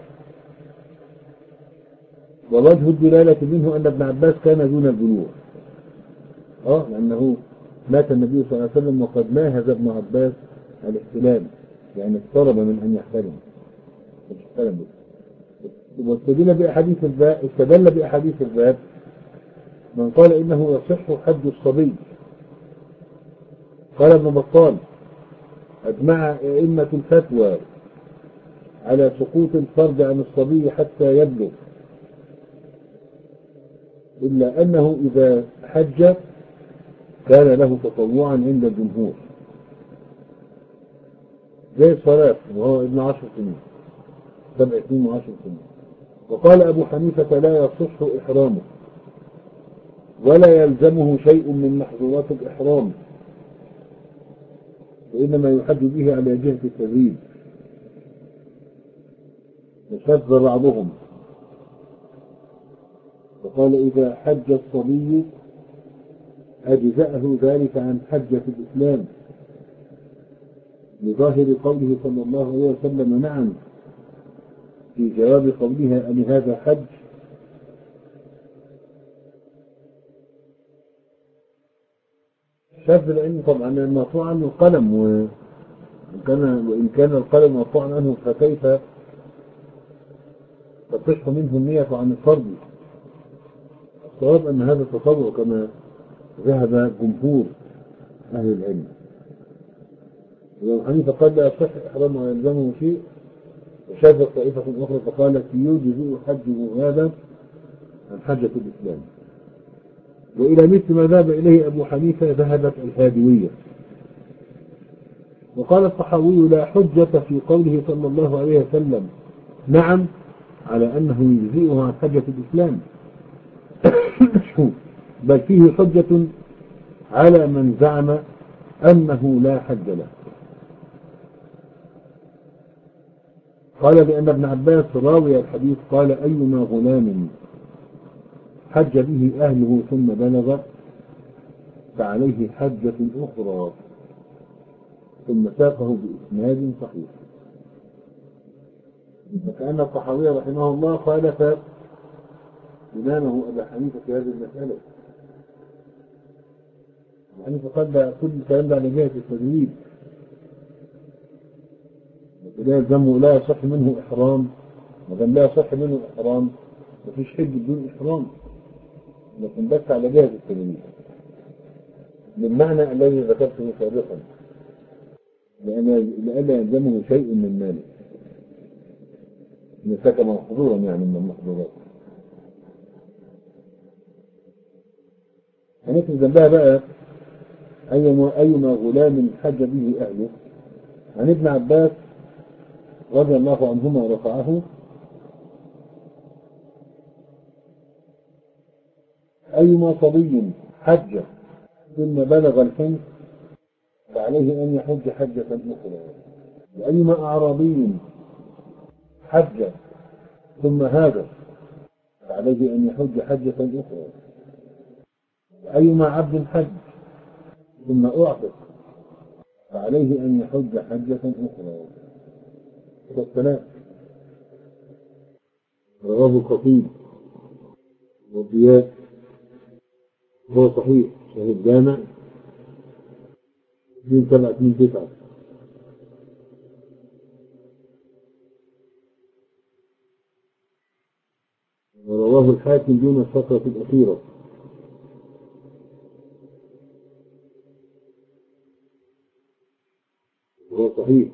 ووجه الدلالة منه أن ابن عباس كان دون البلوغ اه لأنه مات النبي صلى الله عليه وسلم وقد ناهز ابن عباس الاحتلام يعني اقترب من أن يحتلم. واستدل بأحاديث الباب استدل بأحاديث الباب من قال إنه يصح حد الصبي. قال ابن بطال أجمع أئمة الفتوى على سقوط الفرد عن الصبي حتى يبلغ إلا أنه إذا حج كان له تطوعا عند الجمهور زي الصلاة وهو ابن عشر سنين سبع سنين وعشر سنين. وقال أبو حنيفة لا يصح إحرامه ولا يلزمه شيء من محظورات الإحرام، وإنما يحج به على جهة التدريب. وشذ بعضهم وقال إذا حج الصبي أجزأه ذلك عن حجة الإسلام، لظاهر قوله صلى الله عليه وسلم نعم في جواب قولها أن هذا حج. شاذ لأن طبعا المرفوع عنه القلم، وإن كان, وإن كان القلم مرفوع عنه فكيف تصح منه النية عن الفرض؟ الصواب أن هذا التطوع كما ذهب جمهور أهل العلم. ابن حنيفة قال لا يصح إحرام ويلزمه شيء، وشاذت طائفة أخرى فقالت يجزئ حجه هذا عن حجة الإسلام. وإلى مثل ما ذهب إليه أبو حنيفة ذهبت الهادوية. وقال الطحاوي لا حجة في قوله صلى الله عليه وسلم نعم على أنه يجزئه عن حجة الإسلام، بل فيه حجة على من زعم أنه لا حج له. قال بأن ابن عباس راوي الحديث قال أيما غلام حج به أهله ثم بلغ فعليه حجة أخرى، ثم ساقه بإسناد صحيح. فكأن الطحاوي رحمه الله خالف إمامه أبا حنيفة في هذه المسألة. أبو حنيفة قال كل الكلام ده على جهة التدريب، لا يلزمه لا يصح منه إحرام، ما دام لا يصح منه إحرام مفيش حج بدون إحرام، لكن بس على جهة التدريب بالمعنى الذي ذكرته سابقا، لأن لا يلزمه شيء من ماله إن سكن محظورا يعني من المحظورات. هنكتب جنبها بقى أيما أيما غلام حج به أهله. عن ابن عباس رضي الله عنهما رفعه أيما صبي حج ثم بلغ الحنث فعليه أن يحج حجة أخرى، وأيما أعرابي حج ثم هاجر فعليه أن يحج حجة أخرى، وأيما عبد حج ثم أعتق فعليه أن يحج حجة أخرى. والثلاث رواه الخطيب والضياء هو صحيح شهيد جامع اثنين سبعة اثنين تسعة. ورواه الحاكم دون الفقرة الأخيرة. وهو صحيح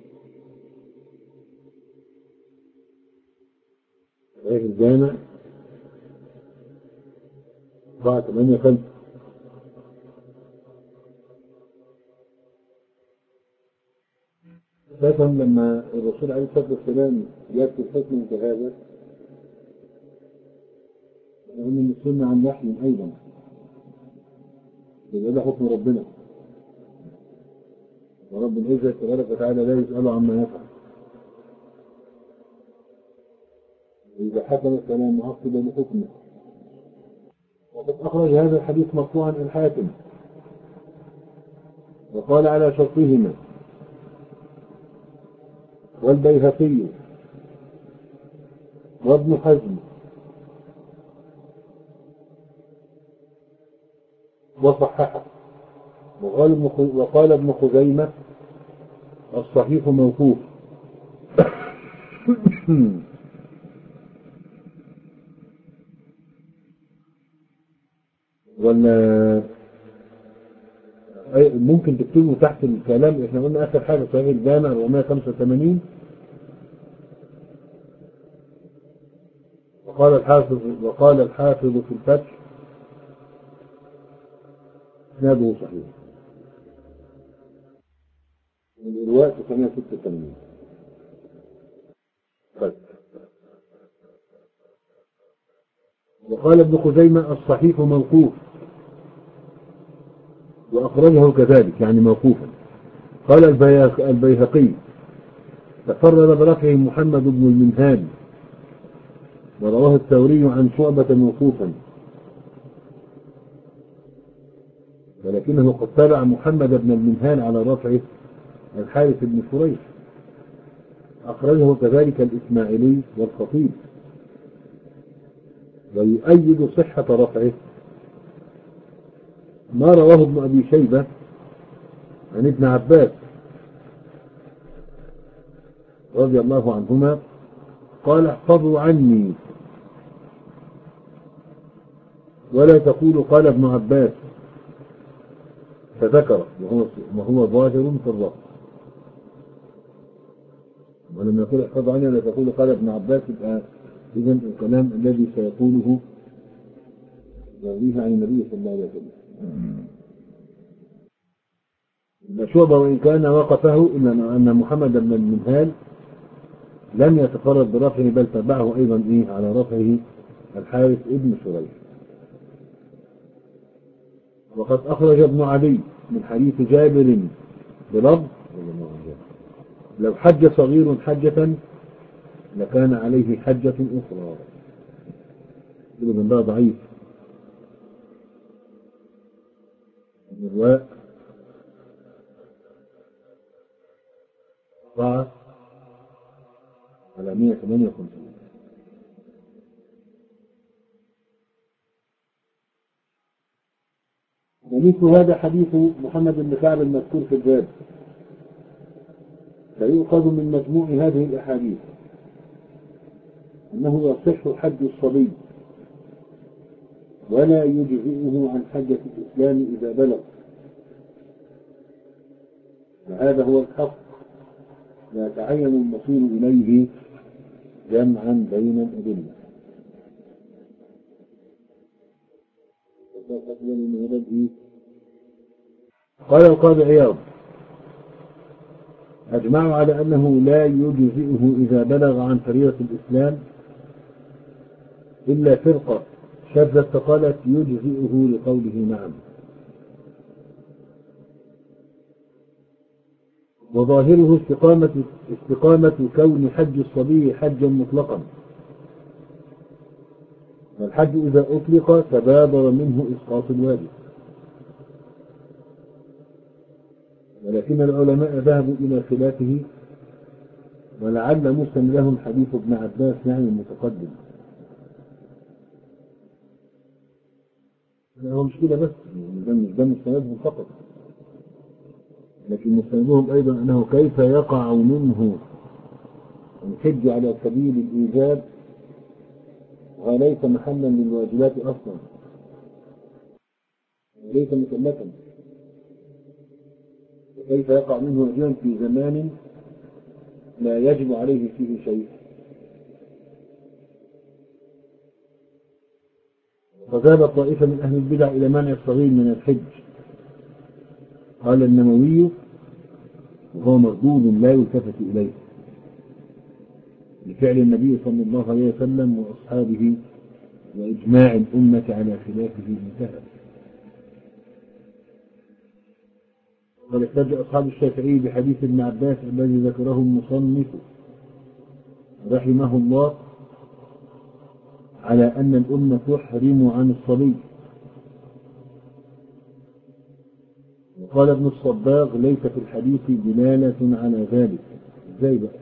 صحيح الجامع أربعة ثمانية خمسة. فاتهم لما الرسول عليه الصلاة والسلام يكتب حكم كهذا لأن السنة عن وحي أيضا، يبقى ده حكم ربنا، ورب العزة تبارك وتعالى لا يسأل عما يفعل. إذا حكم الكلام معقبا لحكمه. وقد أخرج هذا الحديث مرفوعا الحاكم وقال على شرطهما، والبيهقي وابن حزم وصححه. وقال ابن خزيمة الصحيح موقوف. ولا ممكن تكتبوا تحت الكلام احنا قلنا اخر حاجة صحيح الجامع أربعمائة وخمسة وثمانين. وقال الحافظ وقال الحافظ في الفتح اسناده صحيح. الرواية تسعمائة وستة وثمانين. طيب وقال ابن خزيمة الصحيح موقوف، وأخرجه كذلك يعني موقوفا. قال البيهقي تفرد برفعه محمد بن المنهال، ورواه الثوري عن شعبة موقوفا، ولكنه قد تابع محمد بن المنهال على رفعه الحارث بن شريح. أخرجه كذلك الإسماعيلي والخطيب. ويؤيد صحة رفعه ما رواه ابن أبي شيبة عن ابن عباس رضي الله عنهما قال احفظوا عني ولا تقولوا قال ابن عباس، فذكر وهو, وهو ظاهر في الرفع. ولما يقول احفظوا عني ولا تقولوا قال ابن عباس، يبقى إذن الكلام الذي سيقوله يرويه عن النبي صلى الله عليه وسلم. شعبة وإن كان وقفه إلا أن محمد بن المنهال لم يتفرد برفعه، بل تبعه أيضا إيه على رفعه الحارث ابن شريح. وقد أخرج ابن علي من حديث جابر بلفظ لو حج صغير حجة لكان عليه حجة أخرى. ابن ده ضعيف الرواء أربعة على مئة وثمانية وخمسين. ومثل هذا حديث محمد بن كعب المذكور في الباب، فيؤخذ من مجموع هذه الأحاديث أنه يصح حج الصبي ولا يجزئه عن حجة الإسلام إذا بلغ، وهذا هو الحق لا يتعين المصير إليه جمعا بين الأدلة. قال القاضي عياض أجمعوا على أنه لا يجزئه إذا بلغ عن فريضة الإسلام إلا فرقة شاذة فقالت يجزئه لقوله نعم. وظاهره استقامة, استقامة كون حج الصبي حجا مطلقا، والحج إذا أطلق تبادر منه إسقاط الواجب. ولكن العلماء ذهبوا إلى خلافه، ولعل مستندهم حديث ابن عباس يعني المتقدم. هو مش كده بس، مش ده مستندهم فقط، لكن مستندهم أيضا أنه كيف يقع منه الحج على سبيل الإيجاب وليس محلا للواجبات أصلا، ليس مكلفا، كيف يقع منه واجبا في زمان لا يجب عليه فيه شيء. فذهب طائفة من أهل البدع إلى منع الصغير من الحج. قال النووي وهو مردود لا يلتفت إليه لفعل النبي صلى الله عليه وسلم وأصحابه وإجماع الأمة على خلافه انتهى. قال احتج أصحاب الشافعي بحديث ابن عباس الذي ذكره المصنف رحمه الله على أن الأمة تحرم عن الصبي. وقال ابن الصباغ ليس في الحديث دلالة على ذلك. ازاي بقى؟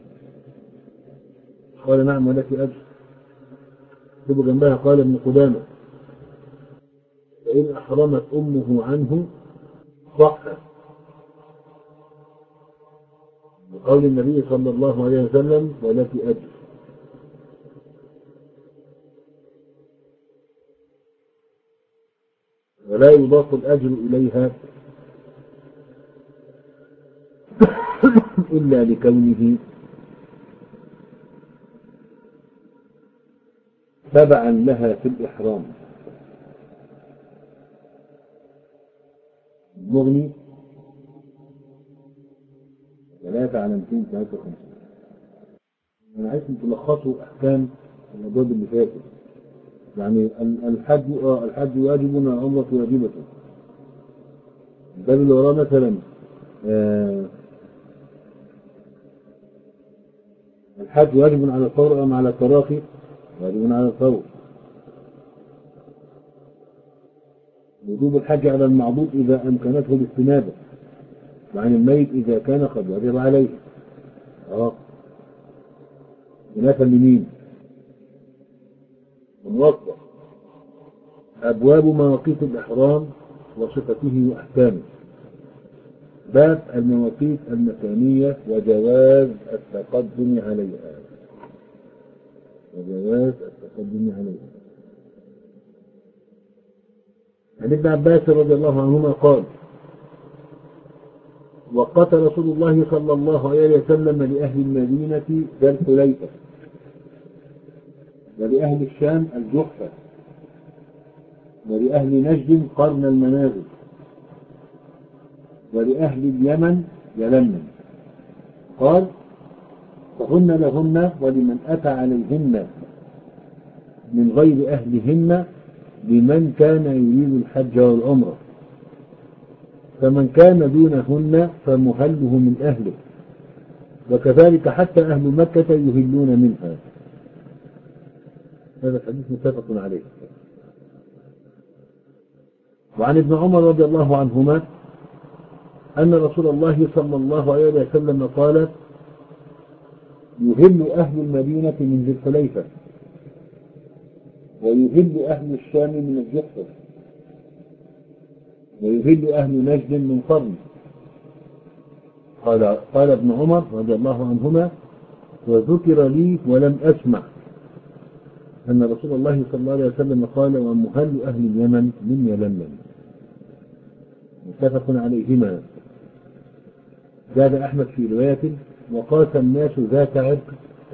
قال نعم ولك أجر. تبقى جنبها قال ابن قدامة فإن أحرمت أمه عنه صح، وقول النبي صلى الله عليه وسلم ولك أجر. ولا يضاف الأجر إليها إلا لكونه تبعا لها في الإحرام. مغني ثلاثة على مئتين وثلاثة وخمسين. أنا عايز تلخصوا أحكام الأبواب اللي فاتت يعني الحج آه الحج واجب والعمرة واجبة. الباب اللي وراه مثلا آه الحج واجب على الفور أم على التراخي؟ واجب على الفور. وجوب الحج على المعبود إذا أمكنته الاستنابة، وعن الميت إذا كان قد وجب عليه. اه خلافا لمين؟ الموظف. أبواب مواقيت الإحرام وصفته وأحكامه. باب المواقيت المكانية وجواز التقدم عليها. وجواز التقدم عليها. عن ابن عباس رضي الله عنهما قال: وقت رسول الله صلى الله عليه وسلم لأهل المدينة ذا الحليفة، ولأهل الشام الجحفة، ولأهل نجد قرن المنازل، ولأهل اليمن يلمن. قال: فهن لهن ولمن أتى عليهن من غير أهلهن لمن كان يريد الحج والعمرة، فمن كان دونهن فمهله من أهله، وكذلك حتى أهل مكة يهلون منها. هذا الحديث متفق عليه. وعن ابن عمر رضي الله عنهما أن رسول الله صلى الله عليه وسلم قال: يهل أهل المدينة من ذي الحليفة، ويهل أهل الشام من الجحفة، ويهل أهل نجد من قرن. قال قال ابن عمر رضي الله عنهما: وذكر لي ولم أسمع أن رسول الله صلى الله عليه وسلم قال: ومهل أهل اليمن من يلمن. متفق عليهما. زاد أحمد في رواية: وقاس الناس ذات عرق.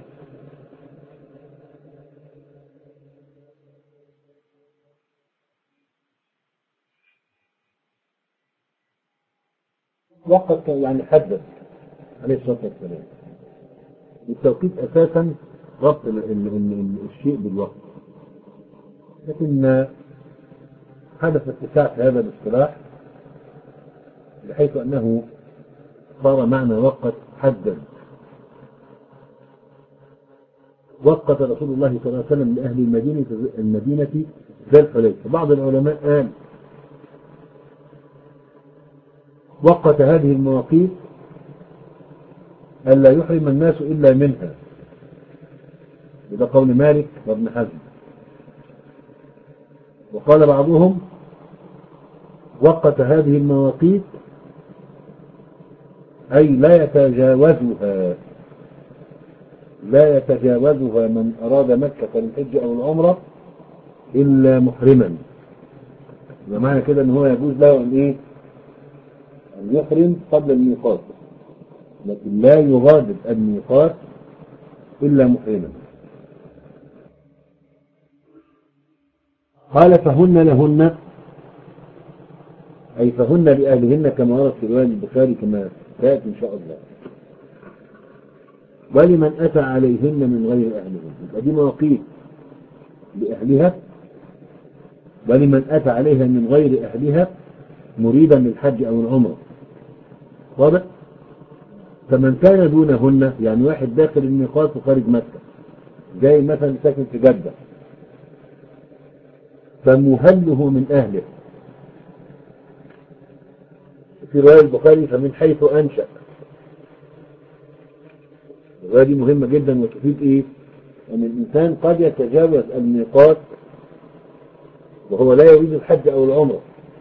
وقت يعني حدد عليه الصلاة والسلام. التوقيت أساسا ربط ال ال ال الشيء بالوقت، لكن حدث اتساع في هذا الاصطلاح بحيث أنه صار معنى وقت حدا. وقت رسول الله صلى الله عليه وسلم لأهل المدينة المدينة ذا الحليفة. بعض العلماء قال: وقت هذه المواقيت ألا يحرم الناس إلا منها، وده قول مالك وابن حزم. وقال بعضهم: وقت هذه المواقيت أي لا يتجاوزها لا يتجاوزها من أراد مكة للحج أو العمرة إلا محرما. ومعنى كده أن هو يجوز له أن إيه؟ أن يحرم قبل الميقات، لكن لا يغادر الميقات إلا محرما. قال: فهن لهن أي فهن لأهلهن كما ورد في رواية البخاري كما سيأتي إن شاء الله. ولمن أتى عليهن من غير أهلهن، يبقى دي مواقيت لأهلها، ولمن أتى عليها من غير أهلها مريدا للحج أو العمرة. واضح؟ فمن كان دونهن يعني واحد داخل الميقات وخارج مكة، زي مثلا ساكن في جدة، فمهله من أهله. في رواية البخاري: فمن حيث أنشأ. الرواية دي مهمة جدا وتفيد إيه؟ أن الإنسان قد يتجاوز الميقات وهو لا يريد الحج أو العمرة.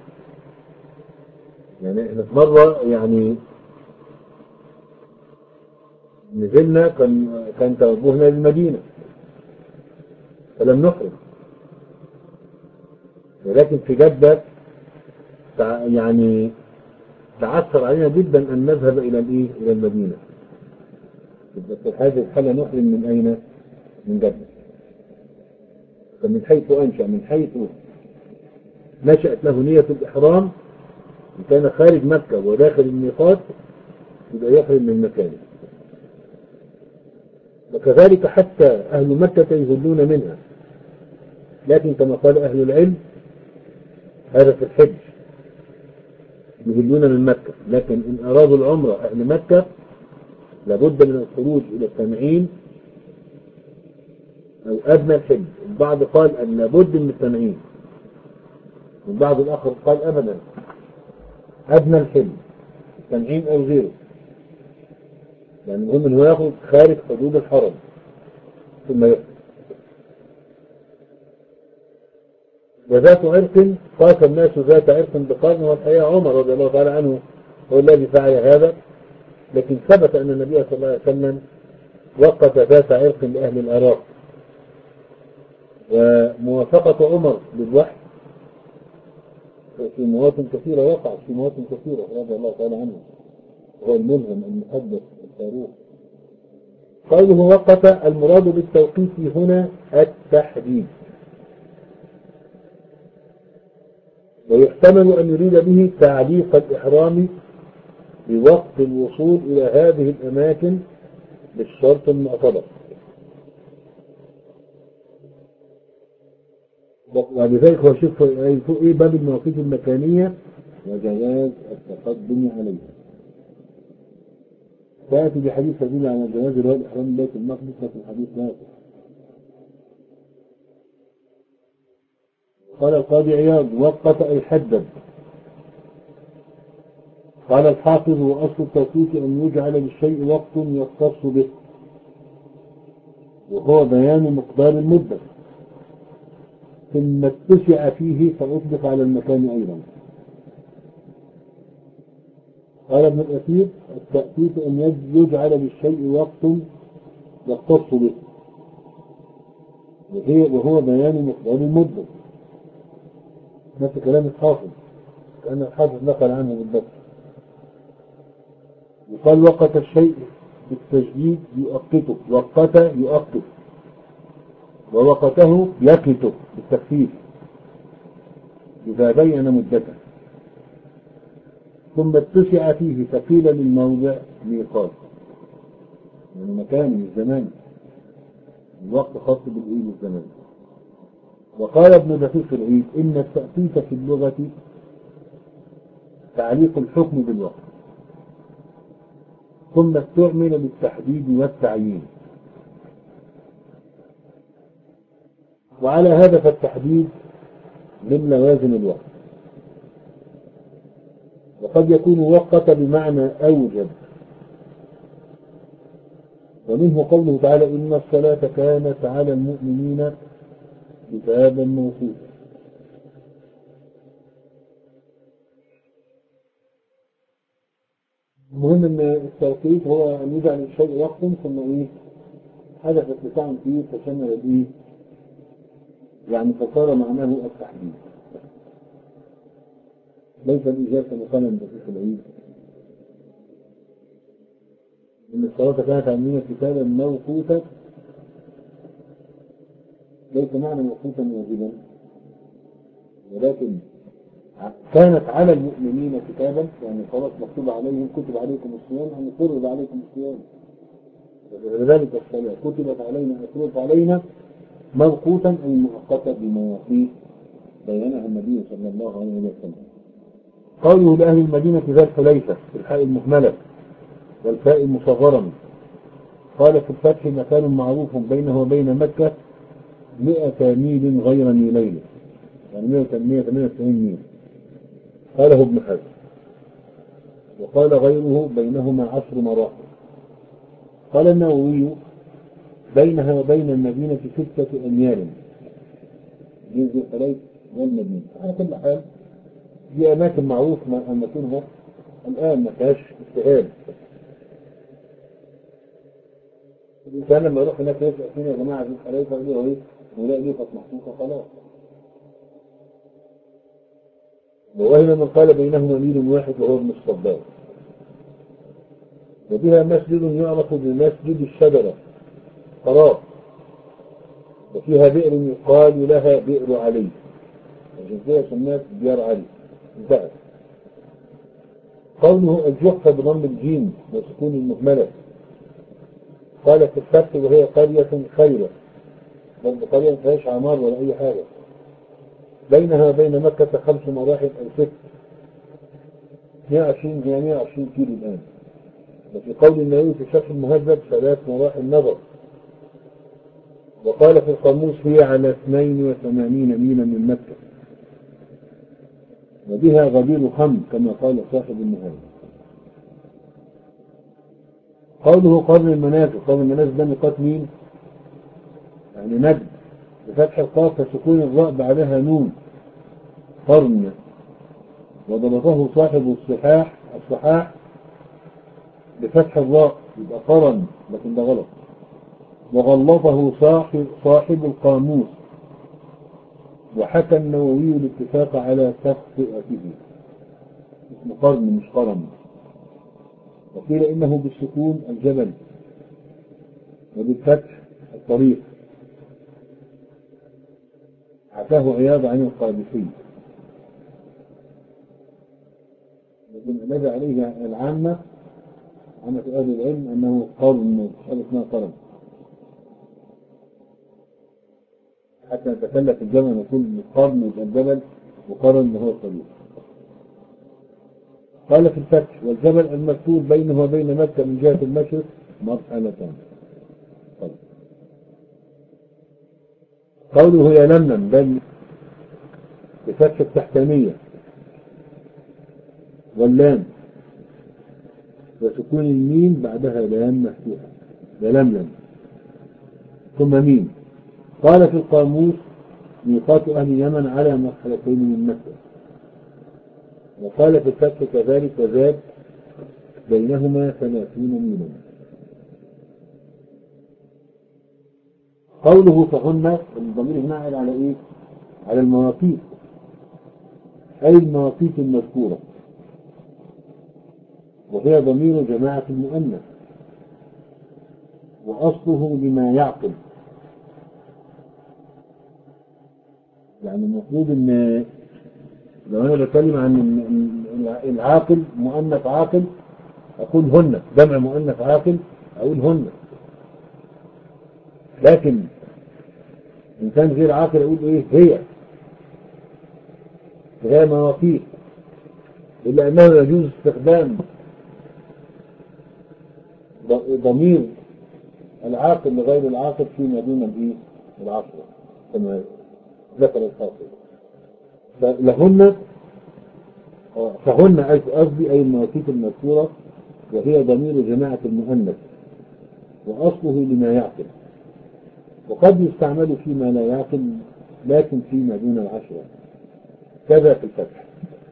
يعني احنا في مرة يعني نزلنا، كان كان توجهنا للمدينة فلم نحرم، ولكن في جدة يعني تعثر علينا جدا أن نذهب إلى الإيه؟ إلى المدينة. في هذه الحالة نحرم من أين؟ من جدة. فمن حيث أنشأ، من حيث نشأت له نية الإحرام، كان خارج مكة وداخل الميقات يبقى يحرم من مكانه. وكذلك حتى أهل مكة يهلون منها، لكن كما قال أهل العلم هذا في الحج يهلون من مكة، لكن إن أرادوا العمرة أهل مكة لابد من الخروج إلى التنعيم أو أدنى الحج. البعض قال أن لابد من التنعيم، والبعض الآخر قال أبدا أدنى الحج التنعيم أو غيره، يعني المهم أنه ياخذ خارج حدود الحرم ثم يحج. وذات عرق قاس الناس ذات عرق بقرن، والحقيقة عمر رضي الله تعالى عنه هو الذي فعل هذا، لكن ثبت أن النبي صلى الله عليه وسلم وقف ذات عرق لأهل العراق. وموافقة عمر للوحي في مواطن كثيرة، وقعت في مواطن كثيرة رضي الله تعالى عنه، هو الملهم المحدث الفاروق. قوله وقف المراد بالتوقيت هنا التحديد، ويحتمل أن يريد به تعليق الإحرام بوقت الوصول إلى هذه الأماكن بالشرط المعتبر. ولذلك هو شوف ايه باب المواقيت المكانية وجواز التقدم عليها. فأتي بحديث سبيل عن الجواز اللي هو الإحرام من بيت المقدس، لكن حديث ناقص. قال القاضي عياض وقت أي حدد. قال الحافظ وأصل التوقيت أن يجعل للشيء وقت يختص به، وهو بيان مقدار المدة، ثم اتسع فيه فأطلق على المكان أيضا. قال ابن الأثير التأكيد أن يجعل للشيء وقت يختص به، وهو بيان مقدار المدة، نفس كلام الحافظ كأن الحافظ نقل عنه بالضبط. وقال وقت الشيء بالتجديد يؤقته، وقت يؤقت، ووقته يقته بالتخفيف إذا بين مدته. ثم اتسع فيه فقيل للموضع ميقات، يعني مكان مش زمان، الوقت خاص بالإيه بالزمان. وقال ابن دقيق العيد إن التأسيس في اللغة تعليق الحكم بالوقت، ثم استعمل للتحديد والتعيين، وعلى هذا فالتحديد من لوازم الوقت، وقد يكون وقت بمعنى أوجب. ومنه قوله تعالى إن الصلاة كانت على المؤمنين كتابا موقوتا. المهم ان التوقيت هو ان يجعل الشيء وقتا ثم ايه حدث اتساع فيه فشمل الايه، يعني فصار معناه التحديد، ليس الإيجاب كما قال ابن دقيق العيد إن الصلاة كانت على المؤمنين كتابا موقوتا، ليس معنى موقوتا واجبا، ولكن كانت على المؤمنين كتابا، يعني خلاص مكتوب عليهم كتب عليكم الصيام، يعني فرض عليكم الصيام، ولذلك الصلاة كتبت علينا فرض علينا موقوتا أي مؤقتا بمواقيت بينها النبي صلى الله عليه وسلم. قوله لأهل المدينة ذا الحليفة بالحاء المهملة والفاء مصغرا. قال في الفتح مكان معروف بينه وبين مكة مئة ميل غير ميلين، يعني مئة وثمانية وتسعين ميل. قاله ابن حزم. وقال غيره بينهما عشر مراحل. قال النووي بينها وبين المدينة ستة أميال، جزء الحليفة والمدينة. على كل حال دي أماكن معروف أماكنها الآن ما فيهاش اجتهاد. الإنسان لما يروح هناك يسأل فين يا جماعة في الحليفة يقول له إيه؟ ويلاقي ليه محطوطة خلاص. وهنا من قال بينهما ميل واحد وهو ابن الصباغ. وبها مسجد يعرف بمسجد الشجرة قرار، وفيها بئر يقال لها بئر علي، عشان كده سميت ديار علي. انتهى. قوله الجحفة بضم الجيم وسكون المهملة. قال في الفتح وهي قرية خيرة، برضه قرية ما فيهاش عمار ولا أي حاجة، بينها وبين مكة خمس مراحل أو ست، مئة وعشرين هي مئة وعشرين كيلو الآن. وفي قول النووي في شرح المهذب ثلاث مراحل نظر. وقال في القاموس هي على اثنين وثمانين ميلا من مكة، وبها غدير خم كما قال صاحب النهاية. قوله قرن المنازل، قرن المنازل ده ميقات مين؟ يعني نجد بفتح القاف وسكون الراء بعدها نون، قرن. وضبطه صاحب الصحاح الصحاح بفتح الراء يبقى قرن، لكن ده غلط. وغلطه صاحب صاحب القاموس، وحكى النووي الاتفاق على تخطئته، اسمه قرن مش قرن. وقيل انه بالسكون الجبل، وبالفتح الطريق. عفاه عياض عن القادسي، لكن الذي عليه العامة عامة أهل العلم أنه قرن، حاجة اسمها قرن. حتى نتكلم في الجبل نقول قرن يبقى الجبل، وقرن هو الطريق. قال في الفتح والجبل المكتوب بينه وبين مكة من جهة المشرق مرحلتان. طيب. قوله يا لملم بل بفتح التحتانية واللام وسكون الميم بعدها لام مفتوحة، يا لملم ثم ميم. قال في القاموس ميقات أهل اليمن على مرحلتين من مكة. وقال في الفتح كذلك وزاد بينهما ثلاثين ميلا. قوله فهن الضمير هنا عائد على ايه؟ على المواقيت، اي المواقيت المذكورة، وهي ضمير جماعة المؤنث، واصله لما يعقل. يعني المفروض ان لو انا بتكلم عن العاقل مؤنث عاقل اقول هن، جمع مؤنث عاقل اقول هن. لكن ان كان غير عاقل اقول ايه؟ هي. هي مواقيت، إلا أنه يجوز استخدام ضمير العاقل لغير العاقل فيما دون الايه؟ العشرة كما ذكر الحافظ. فلهن فهن أي قصدي أي المواقيت المذكورة، وهي ضمير جماعة المؤنث وأصله لما يعقل، وقد يستعمل فيما لا يعقل لكن فيما دون العشرة، كذا في الفتح.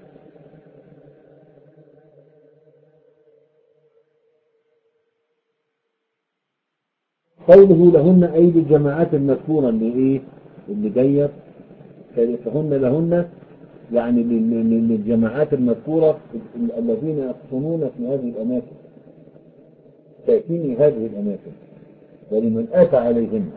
قوله لهن أي للجماعات المذكورة اللي إيه؟ اللي جاية، فهن لهن يعني للجماعات المذكورة الذين يقصنون في هذه الأماكن، ساكني هذه الأماكن، ولمن أتى عليهن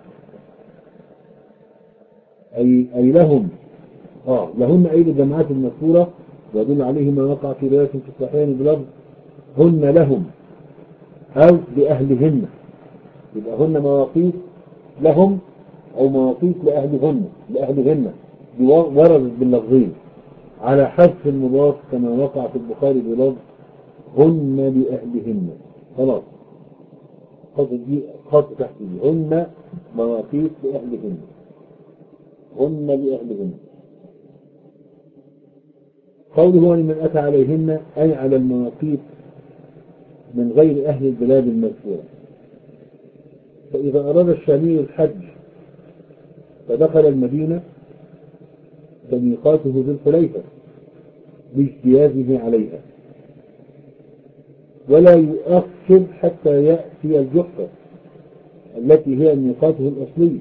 أي, أي لهم آه لهن أي للجماعات المذكورة، ويدل عليه ما وقع في رواية في الصحيحين بلفظ هن لهم أو لأهلهن. يبقى هن مواقيت لهم أو مواقيت لأهلهن لأهلهن دي وردت باللفظين على حذف المضاف كما وقع في البخاري بلفظ هن لأهلهن. خلاص خط دي خط تحت دي هن مواقيت لأهلهن، هن لأهلهن. قوله ولمن أتى عليهن أي على المواقيت من غير أهل البلاد المذكورة. فإذا أراد الشامي الحج فدخل المدينة فميقاته ذو الحليفة باجتيازه عليها، ولا يؤخر حتى يأتي الجحفة التي هي ميقاته الأصلي،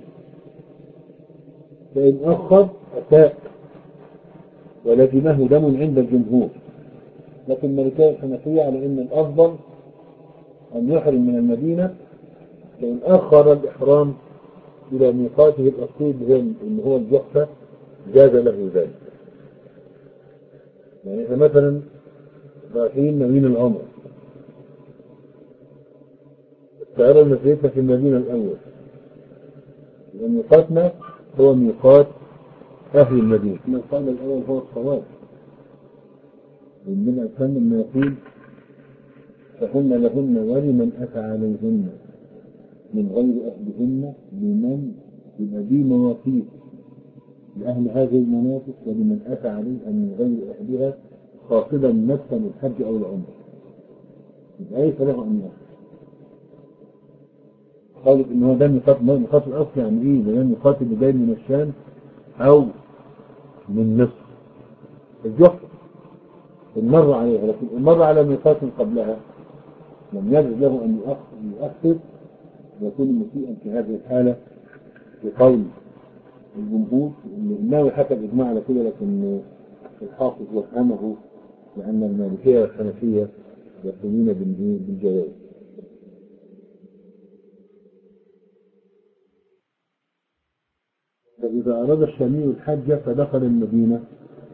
فإن أخر أساء ولزمه دم عند الجمهور. لكن المالكية الحنفية على أن الأفضل أن يحرم من المدينة، فإن أخر الإحرام إلى ميقاته الأصلي اللي هو الجحفة جاز له ذلك. يعني إذا مثلا رايحين ناويين العمرة، الطيارة نزلتنا في المدينة الأول، يبقى ميقاتنا هو ميقات أهل المدينة. ما قال الأول هو الصواب. النبي صلى الله عليه وسلم يقول فهن لهن ولمن أتى عليهن من غير أهلهن لمن يبقى دي مواقيت لأهل هذه المناطق ولمن أتى عليها من غير أهلها قاصدا نفسا الحج أو العمرة. يبقى ليس له أن يأخذ. قالت إن هو ده ميقات ميقات الأصل يعني إيه؟ ده الميقات اللي جاي من الشام أو من مصر. الجحر المر عليها، لكن المر على ميقات قبلها لم يجد له أن يؤخر ويكون مسيئا في هذه الحالة بقول الجمهور. الناوي حكى الإجماع على كده، لكن الحافظ وفهمه لأن المالكية والحنفية يقومون بالجواز. فإذا أراد الشامي الحج فدخل المدينة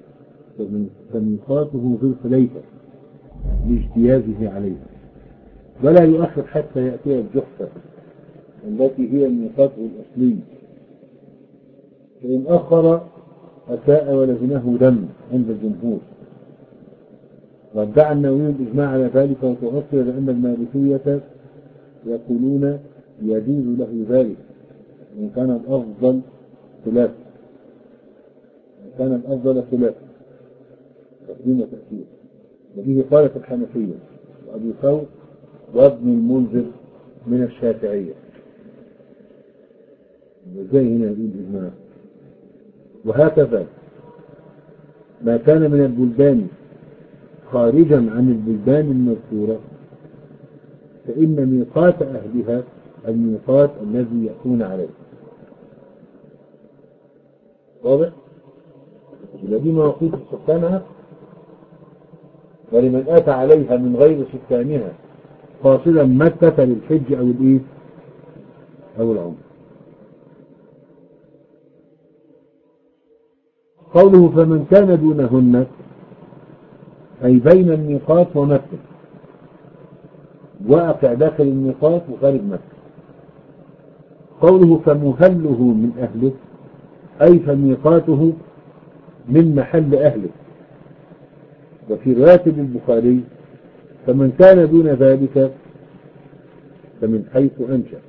فميقاته ذو الحليفة لاجتيازه عليها، ولا يؤخر حتى يأتي الجحفة التي هي ميقاته الأصلي. فإن أخر أساء ولزمه دم عند الجمهور. وادعى النووي الإجماع على ذلك وتؤثر لأن المالكية يقولون يجوز له ذلك وإن كان الأفضل خلاف كان الأفضل خلاف تقديم وتأثير. وبه قالت الحنفية وأبي ثور وابن المنذر من الشافعية. وازاي هنا يقول الإجماع؟ وهكذا ما كان من البلدان خارجا عن البلدان المذكورة فإن ميقات أهلها الميقات الذي يأتون عليه. واضح؟ الذي مواقيت سكانها ولمن أتى عليها من غير سكانها قاصدا مكة للحج أو الإيه أو العمر. قوله فمن كان دونهن أي بين الميقات ومكة واقع داخل الميقات وخارج مكة. قوله فمهله من أهله أي فميقاته من محل أهله. وفي رواية البخاري فمن كان دون ذلك فمن حيث أنشأ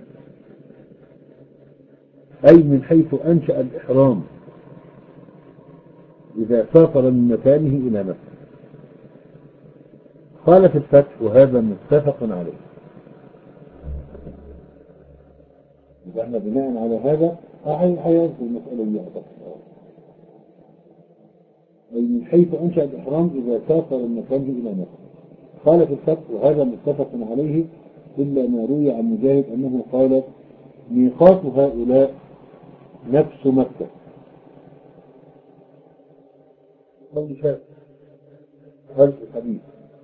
أي من حيث أنشأ الإحرام إذا سافر من مكانه إلى مكة. قال في الفتح وهذا متفق عليه. إذا احنا بناء على هذا أحيان حيان في المسألة دي أي من حيث أنشأ الإحرام إذا سافر من مكانه إلى مكة. قال في الفتح وهذا متفق عليه إلا ما روي عن مجاهد أنه قال ميقات هؤلاء نفس مكة. قول شاك هل الحديث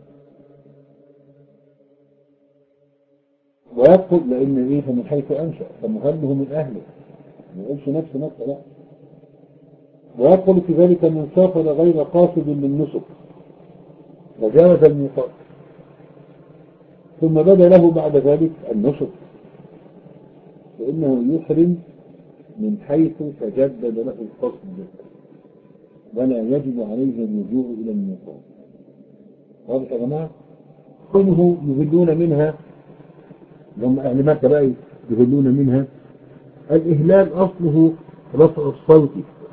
ويدخل لأن إيه فمن حيث أنشأ فمهله من أهله ما يقولش نفس مكة لا. ويدخل في ذلك من سافر غير قاصد للنسك وجاوز الميقات ثم بدا له بعد ذلك النسك فإنه يحرم من حيث تجدد له القصد ولا يجب عليه الرجوع إلى الميقات. واضح يا جماعة؟ كونه يهلون منها هم أهل مكة بقى يهلون منها. الإهلال أصله رفع الصوت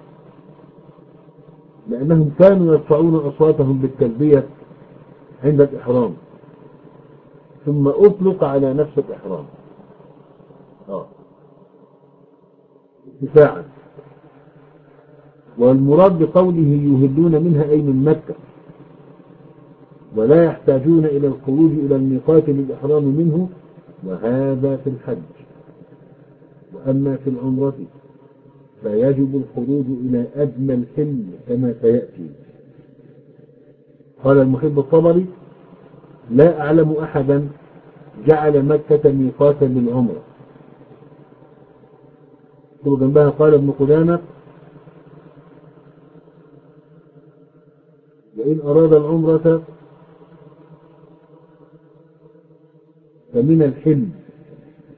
لأنهم كانوا يرفعون أصواتهم بالتلبية عند الإحرام ثم أطلق على نفس الإحرام آه. ارتفاعا. والمراد بقوله يهلون منها أي من مكة ولا يحتاجون إلى الخروج إلى الميقات للإحرام منه وهذا في الحج. وأما في العمرة فيجب الخروج إلى أدنى الحل كما سيأتي. قال المحب الطبري لا أعلم أحدا جعل مكة ميقاتا للعمرة. جنبها قال ابن قدامة وإن أراد العمرة فمن الحل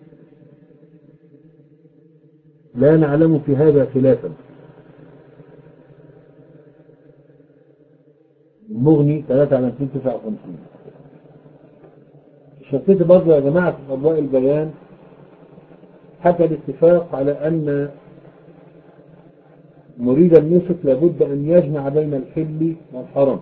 لا نعلم في هذا خلافا المغني ثلاثة على مئتين وتسعة وخمسين. الشنقيطي برضه يا جماعة في أضواء البيان حكى الاتفاق على أن مريد النسك لابد أن يجمع بين الحل والحرم.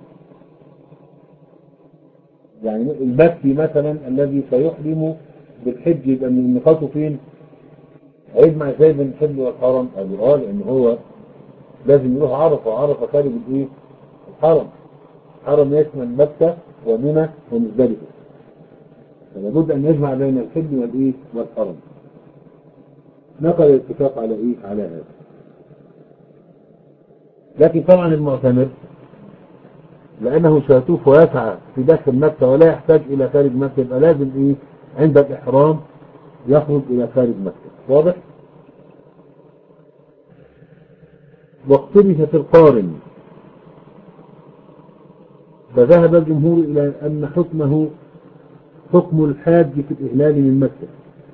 يعني المكي مثلا الذي سيحرم بالحج يبقى من نقاطه فين؟ هيجمع ازاي بين الحل والحرم؟ قالوا اه لأن هو لازم يروح عرفة، وعرفة خارج الايه؟ الحرم. الحرم يشمل مكة ومنى ومزدلفة، فلابد أن يجمع بين الحل والايه؟ والحرم. نقل الاتفاق على ايه؟ على هذا. لكن طبعا المعتمر لأنه سيطوف ويسعى في داخل مكة ولا يحتاج إلى خارج مكة، يبقى لازم إيه؟ عند الإحرام يخرج إلى خارج مكة. واضح؟ واختلف في القارن، فذهب الجمهور إلى أن حكمه حكم الحاج في الإهلال من مكة.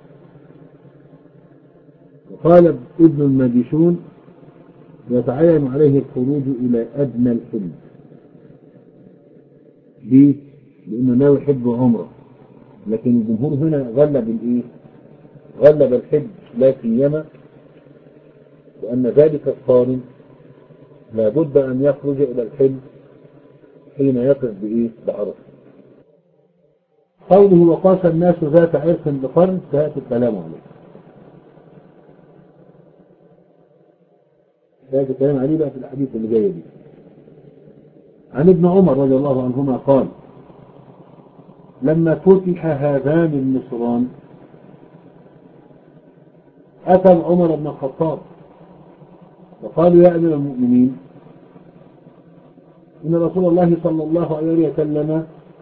وقال ابن الماجشون يتعين عليه الخروج إلى أدنى الحل. ليه؟ لأنه ناوي حج وعمرة. لكن الجمهور هنا غلب الإيه؟ غلب الحج لا سيما لأن ذلك القارن لابد أن يخرج إلى الحل حين يقف بإيه؟ بعرفة. قوله وقاس الناس ذات عرق بقرن سيأتي الكلام عليه. سيأتي الكلام عليه بقى في الحديث اللي جاي دي. عن ابن عمر رضي الله عنهما قال لما فتح هذان النصران أتى عمر بن الخطاب وقالوا يا أمير المؤمنين إن رسول الله صلى الله عليه وسلم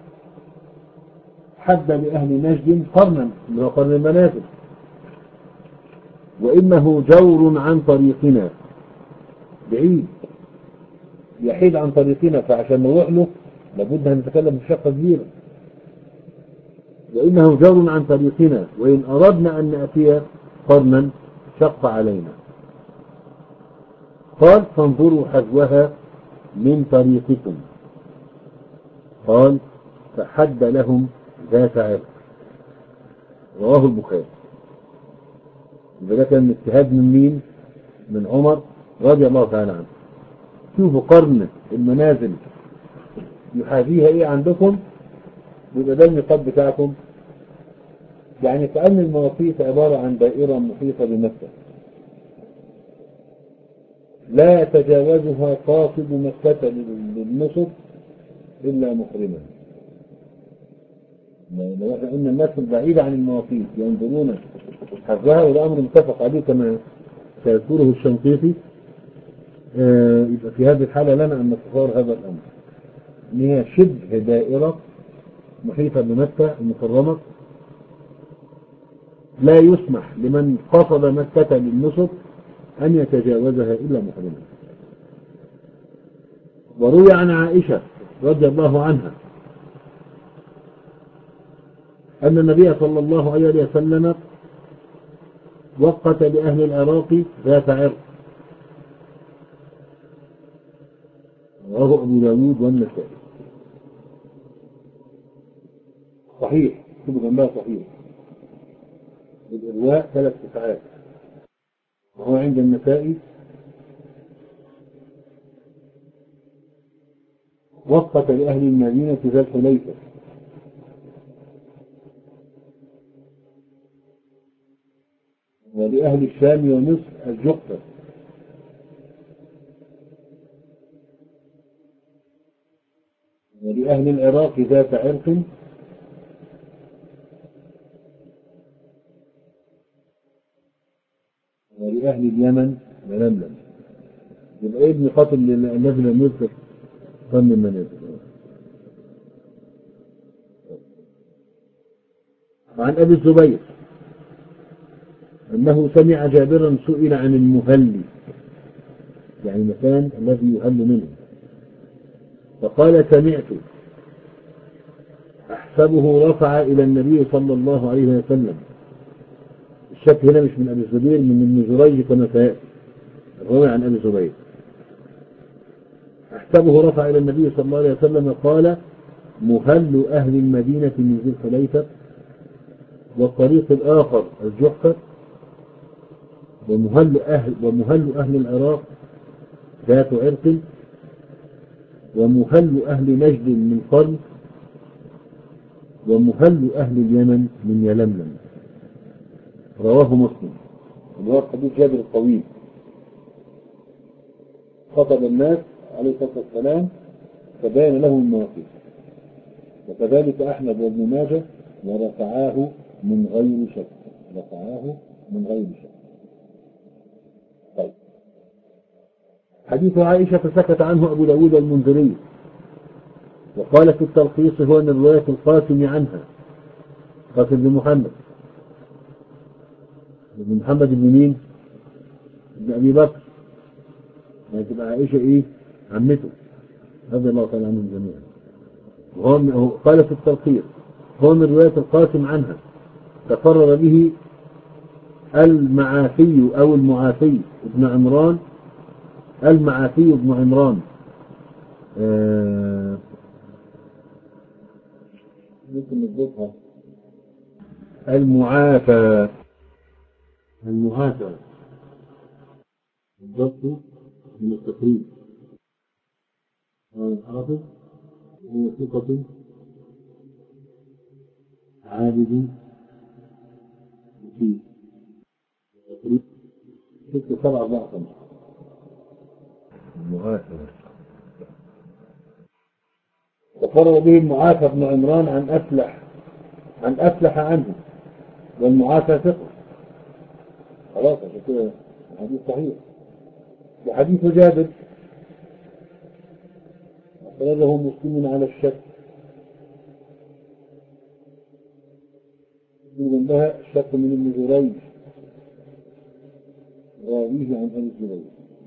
حد لأهل نجد قرنا اللي هو قرن المنازل، وإنه جور عن طريقنا، بعيد يحيد عن طريقنا، فعشان نروح له لابد أن نتكلم بشقة كبيرة. وإنه جور عن طريقنا وإن أردنا أن نأتي قرنا شق علينا. قال فانظروا حذوها من طريقكم. قال فحد لهم ذات عرق. رواه البخاري. يبقى ده كان اجتهاد من مين؟ من عمر رضي الله تعالى عنه. شوفوا قرن المنازل يحاذيها ايه عندكم، يبقى ده الميقات بتاعكم. يعني كأن المواقيت عبارة عن دائرة محيطة بمكة لا يتجاوزها قاصد مكة للنصب إلا محرما. لو احنا قلنا الناس البعيدة عن المواقيت ينظرون حذها، والأمر متفق عليه كما سيذكره الشنقيطي. آه يبقى في هذه الحالة لنا أن نتصور هذا الأمر إن هي شبه دائرة محيطة بمكة المكرمة لا يسمح لمن قصد مكة للنصب أن يتجاوزها إلا محرما. وروي عن عائشة رضي الله عنها أن النبي صلى الله عليه وسلم وقت لأهل العراق ذات عرق. رواه أبو داود والنسائي. صحيح، كتب جنبها صحيح. الإرواء ثلاث ساعات، وهو عند النسائي وقت لأهل المدينة ذا الحليفة. ولأهل الشام ومصر الجحفة. ولأهل العراق ذات عرق. ولأهل اليمن ململم. يبقى ايه النقاط الذي لم يذكر فن المنازل. عن أبي الزبير أنه سمع جابرا سئل عن المهل، يعني المكان الذي يهل منه، فقال سمعت أحسبه رفع إلى النبي صلى الله عليه وسلم. الشك هنا مش من أبي الزبير، من ابن جريج كما سيأتي. الروي عن أبي الزبير مكتبه رفع إلى النبي صلى الله عليه وسلم قال: مهل أهل المدينة من ذي الحليفة، والطريق الآخر الجحفة، ومهل أهل, ومهل أهل العراق ذات عرق، ومهل أهل نجد من قرن، ومهل أهل اليمن من يلملم. رواه مسلم. اللي هو حديث جابر الطويل، خطب الناس عليه الصلاة والسلام فبين لهم المواقف. وكذلك أحمد وابن ماجه ورفعاه من غير شك، رفعاه من غير شك. طيب، حديث عائشة سكت عنه أبو داود المنذري، وقال في التلخيص: هو من رواية القاسم عنها، قاسم بن محمد بن محمد بن مين؟ بن أبي بكر. يعني تبقى عائشة إيه؟ عمته رضي الله تعالى عنهم جميعا. وهو قال في التلخيص: هو من رواية القاسم عنها، تفرد به المعافي أو المعافي ابن عمران، المعافي ابن عمران آه ممكن نضبطها المعافى، المعافى الضبط من التقريب. الحافظ هو ثقة عابد فيه تقريب ستة سبعة أربعة خمسة. المعافى تفرد به المعافى بن عمران عن أفلح عن أفلح عنه، والمعافى ثقة. خلاص عشان كده الحديث صحيح. وحديث جابر أخرجه مسلم على الشك، من جنبها الشك من ابن جريج راويه عن أبي جريج.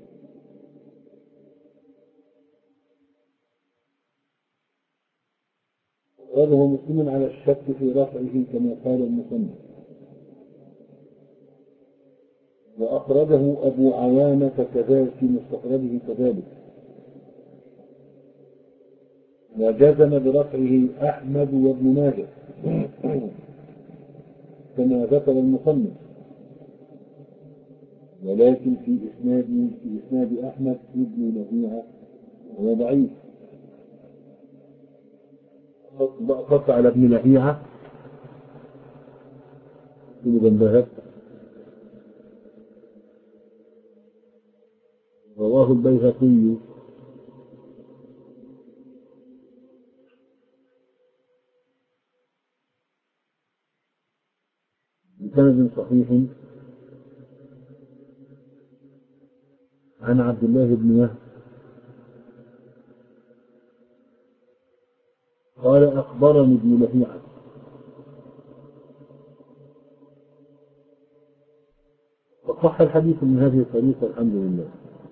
أخرجه مسلم على الشك في رفعه كما قال المصنف. وأخرجه أبو عوانة كذلك في مستخرجه كذلك، وجزم برفعه أحمد وابن ماجه كما ذكر المصنف، ولكن في إسناد في إسناد أحمد ابن لهيعة وهو ضعيف. خط على ابن لهيعة في جنبها. رواه البيهقي بسند صحيح عن عبد الله بن وهب قال: أخبرني ابن لهيعة. فصح الحديث من هذه الطريقة الحمد لله.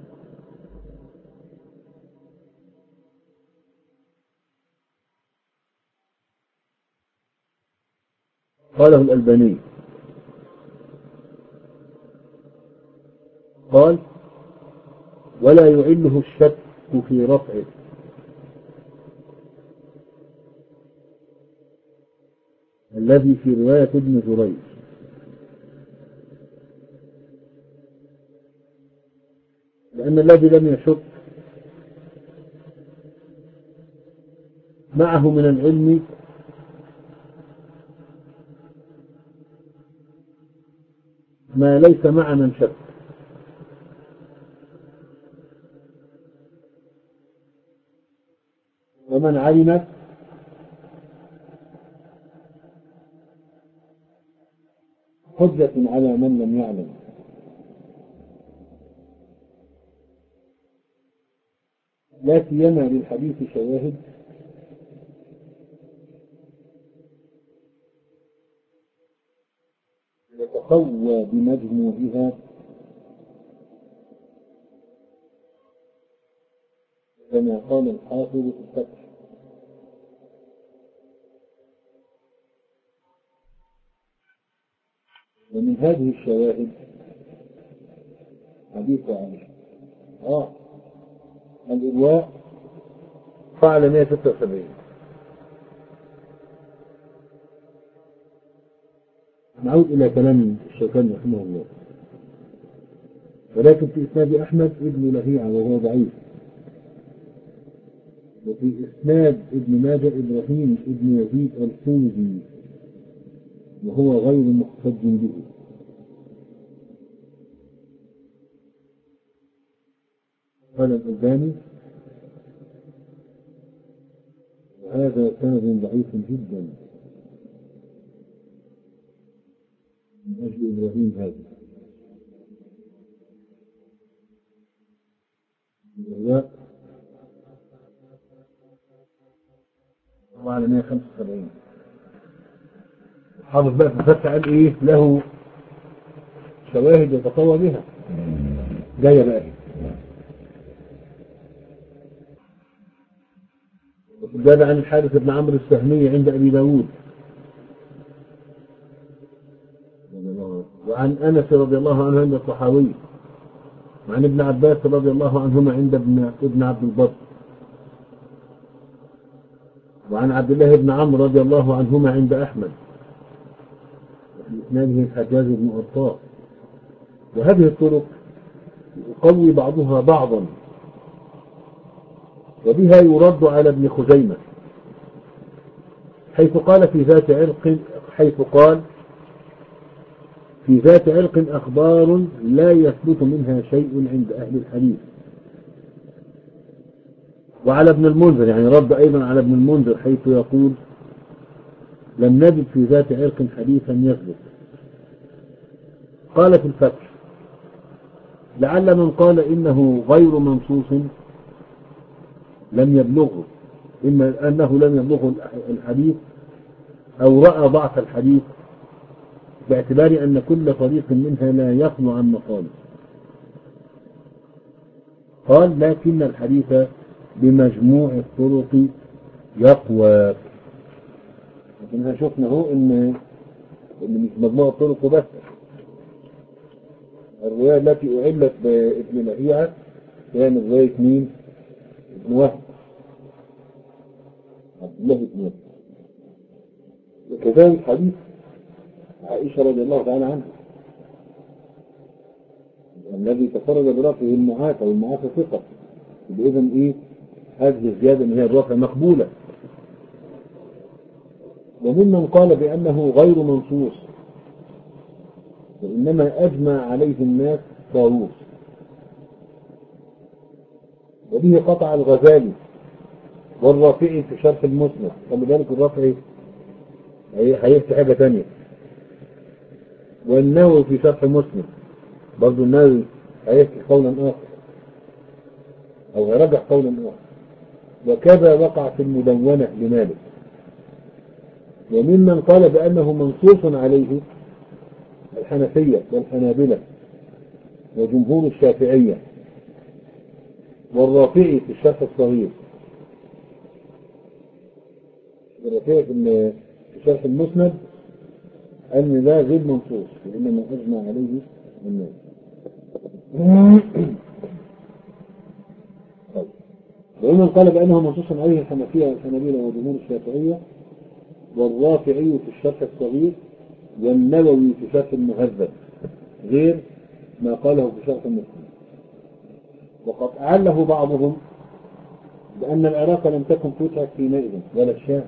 قاله الألباني، قال: ولا يعله الشك في رفعه الذي في رواية ابن جريج، لأن الذي لم يشك معه من العلم ما ليس مع من شك. ومن علم حجة على من لم يعلم. لا سيما للحديث شواهد يتقوى بمجموعها، كما قال الحافظ في الفتح: ومن هذه الشواهد حديث عائشة. آه الإرواء على مئة وستة وسبعين. نعود إلى كلام الشيخان رحمه الله. ولكن في إسناد أحمد ابن لهيعة وهو ضعيف، وفي إسناد ابن ماجه إبراهيم ابن يزيد الحوزي وهو غير محتج به. قال الألباني وهذا سند ضعيف جدا من أجل إبراهيم هذا، وهو على مئة وخمسة وسبعين. حافظ بقى في الفتح قال إيه له شواهد يتقوى بها، جاية بقى جاء عن الحارث بن عمرو السهمي عند أبي داود، وعن أنس رضي الله عنه عند الطحاوي، وعن ابن عباس رضي الله عنهما عند ابن ابن عبد البر، وعن عبد الله بن عمرو رضي الله عنهما عند أحمد، وفي إسناده الحجاج بن أرطاة. وهذه الطرق يقوي بعضها بعضا، وبها يرد على ابن خزيمة حيث قال في ذات عرق حيث قال في ذات عرق أخبار لا يثبت منها شيء عند أهل الحديث. وعلى ابن المنذر، يعني رد أيضا على ابن المنذر حيث يقول لم نجد في ذات عرق حديثا يثبت. قال في الفتح لعل من قال إنه غير منصوص لم يبلغه، إما أنه لم يبلغه الحديث أو رأى ضعف الحديث باعتبار أن كل طريق منها لا يخلو عن مصالح. قال لكن الحديث بمجموع الطرق يقوى. لكن شفنا هو إن إن مش مجموع الطرق بس، الرواية التي أعلت بابن لهيعة كانت رواية مين؟ ابن وهب، عبد الله بن وهب. وكذلك حديث عائشة رضي الله تعالى عنها الذي تفرد برفعه المعافى، والمعافى ثقة، بإذن إيه هذه الزيادة من هي الرفع مقبولة. وممن قال بأنه غير منصوص وإنما أجمع عليه الناس طاووس، وبه قطع الغزالي والرافعي في شرح المسند. خلي بالك الرافعي هيفتح حاجة تانية، والنووي في شرح مسلم برضو النووي هيفتح قولا آخر أو هيرجح قولا آخر. وكذا وقع في المدونة لمالك. وممن قال بأنه منصوص عليه الحنفية والحنابلة وجمهور الشافعية والرافعي في الشرح الصغير. الرافعي في شرح المسند أن لا غير منصوص وإنما أجمع عليه الناس. طيب. ومن قال بأنه منصوص عليه الحنفية والحنابلة وجمهور الشافعية والرافعي في الشرح الصغير والنووي في شرح المهذب غير ما قاله في شرح المسلم. وقد أعله بعضهم بأن العراق لم تكن فتحت حينئذ ولا الشام.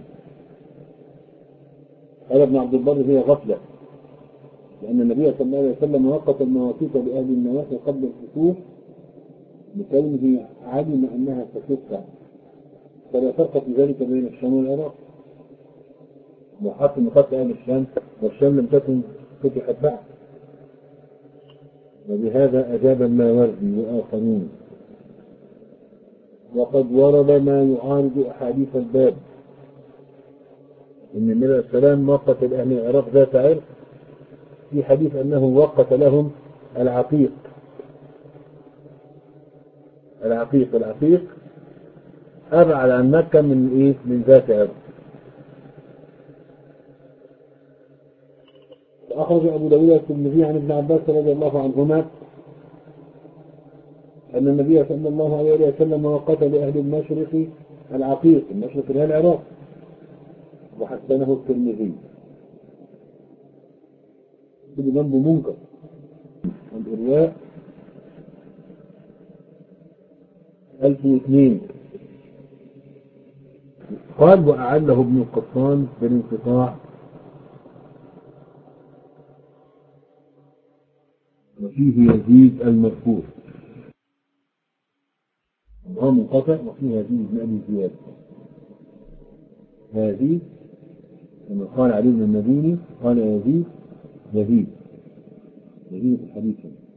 قال ابن عبد البر هي غفلة، لأن النبي صلى الله عليه وسلم وقت المواقيت لأهل النواحي قبل الفتوح لكونه علم أنها ستفتح، فلا فرق في ذلك بين الشام والعراق. وحط مقاطع أهل الشام والشام لم تكن فتحت بعد. وبهذا أجاب الماوردي وآخرون. وقد ورد ما يعارض أحاديث الباب، إن النبي عليه السلام وقت لأهل العراق ذات عرق في حديث أنه وقت لهم العقيق. العقيق العقيق أبعد عن مكة من إيه؟ من ذات عرق. أخرج أبو داود الترمذي عن ابن عباس رضي الله عنهما أن النبي صلى الله عليه وسلم وقت لأهل المشرق العقيق المشرق اللي هي العراق، وحسنه الترمذي بذنب منكر. الإرواء ألف واثنين. قال وأعله ابن القطان بالانقطاع وفيه يزيد المذكور، هو منقطع وفيه يزيد بن أبي زياد. هذه لما قال علي بن المديني قال يزيد يزيد يزيد في الحديث.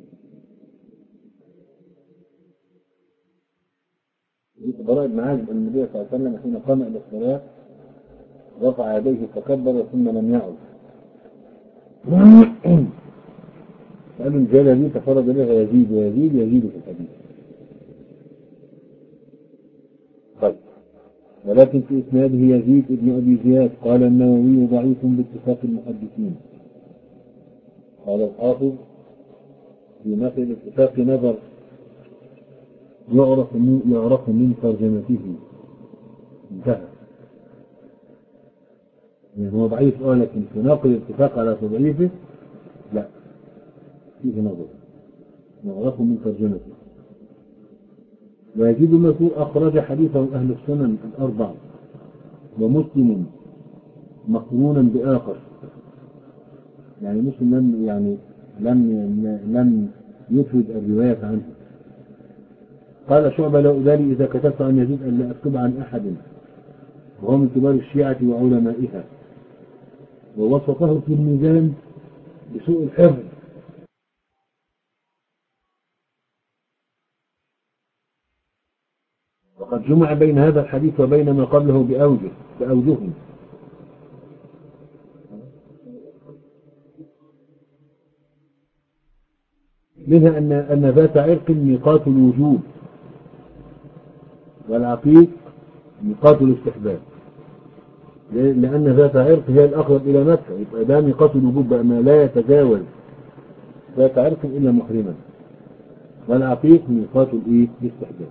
براء بن عازب أن النبي صلى الله عليه وسلم حين قام إلى الصلاة رفع يديه فكبر ثم لم يعد. قالوا الجالة دي تفرد لها يزيد ويزيد يزيد في الحديث. طيب ولكن في إسناده يزيد ابن أبي زياد. قال النووي ضعيف باتفاق المحدثين. قال الحافظ في مثل الاتفاق نظر يعرف من يعرف من ترجمته انتهى. يعني هو ضعيف اه لكن في نقل الاتفاق على تضعيفه لا، فيه نظر يعرف من ترجمته. ويزيد المذكور أخرج حديثه أهل السنن الأربع ومسلم مقرونا بآخر، يعني مسلم لم يعني لم لم يفرد الرواية عنه. قال شعبة لا أبالي إذا كتبت عن يزيد أن لا أكتب عن أحد، وهو من كبار الشيعة وعلمائها، ووصفه في الميزان بسوء الحفظ. وقد جمع بين هذا الحديث وبين ما قبله بأوجه بأوجه منها أن أن ذات عرق ميقات الوجوب، والعقيق ميقات الاستحباب، لأن ذات عرق هي الأقرب إلى مكة، يبقى ده ميقات الوجوب بقى ما لا يتجاوز ذات عرق إلا محرما، والعقيق ميقات الإيه الاستحباب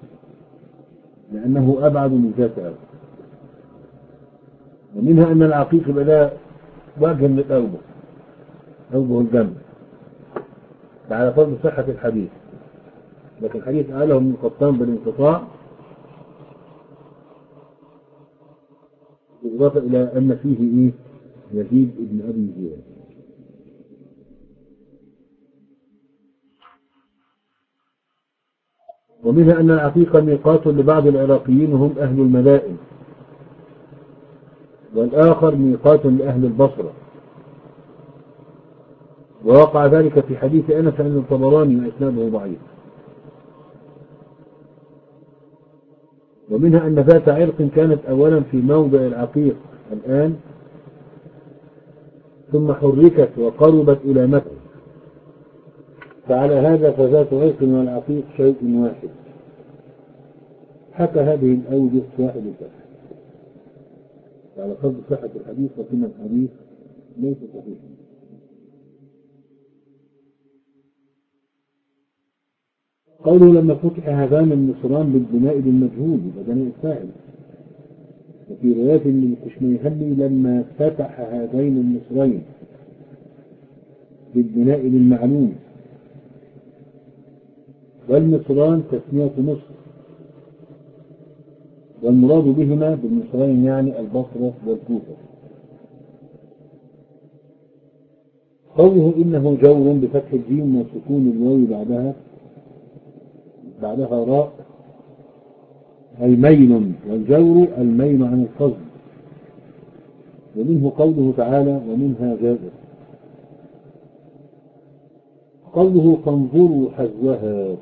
لأنه أبعد من ذات عرق. ومنها أن العقيق يبقى ده وجه من الأوجه أوجه الجمع على فرض صحة الحديث، لكن الحديث قاله من القطان بالانقطاع بالإضافة إلى أن فيه إيه يزيد ابن أبي زياد. ومنها أن العقيق ميقات لبعض العراقيين وهم أهل المدائن، والآخر ميقات لأهل البصرة، ووقع ذلك في حديث أنس عن الطبراني وإسناده ضعيف. ومنها أن ذات عرق كانت أولا في موضع العقيق الآن ثم حركت وقربت إلى مكة، فعلى هذا فذات عرق والعقيق شيء واحد. حتى هذه الأوجه واحد تحت على فرض صحة الحديث، لكن الحديث ليس صحيحا. قوله لما فتح هذان النصران بالبناء بالمجهول بدناء الفاعل. وفي رواية من الكشميهني لما فتح هذين النصرين بالبناء بالمعلوم، والنصران تسمية نصر، والمراد بهما بالنصرين يعني البصرة والكوفة. قوله إنه جور بفتح الجيم وسكون الواو بعدها بعدها راء أي ميل، والجور الميل عن الفضل. ومنه قوله تعالى ومنها جائر. قوله فانظروا حذوها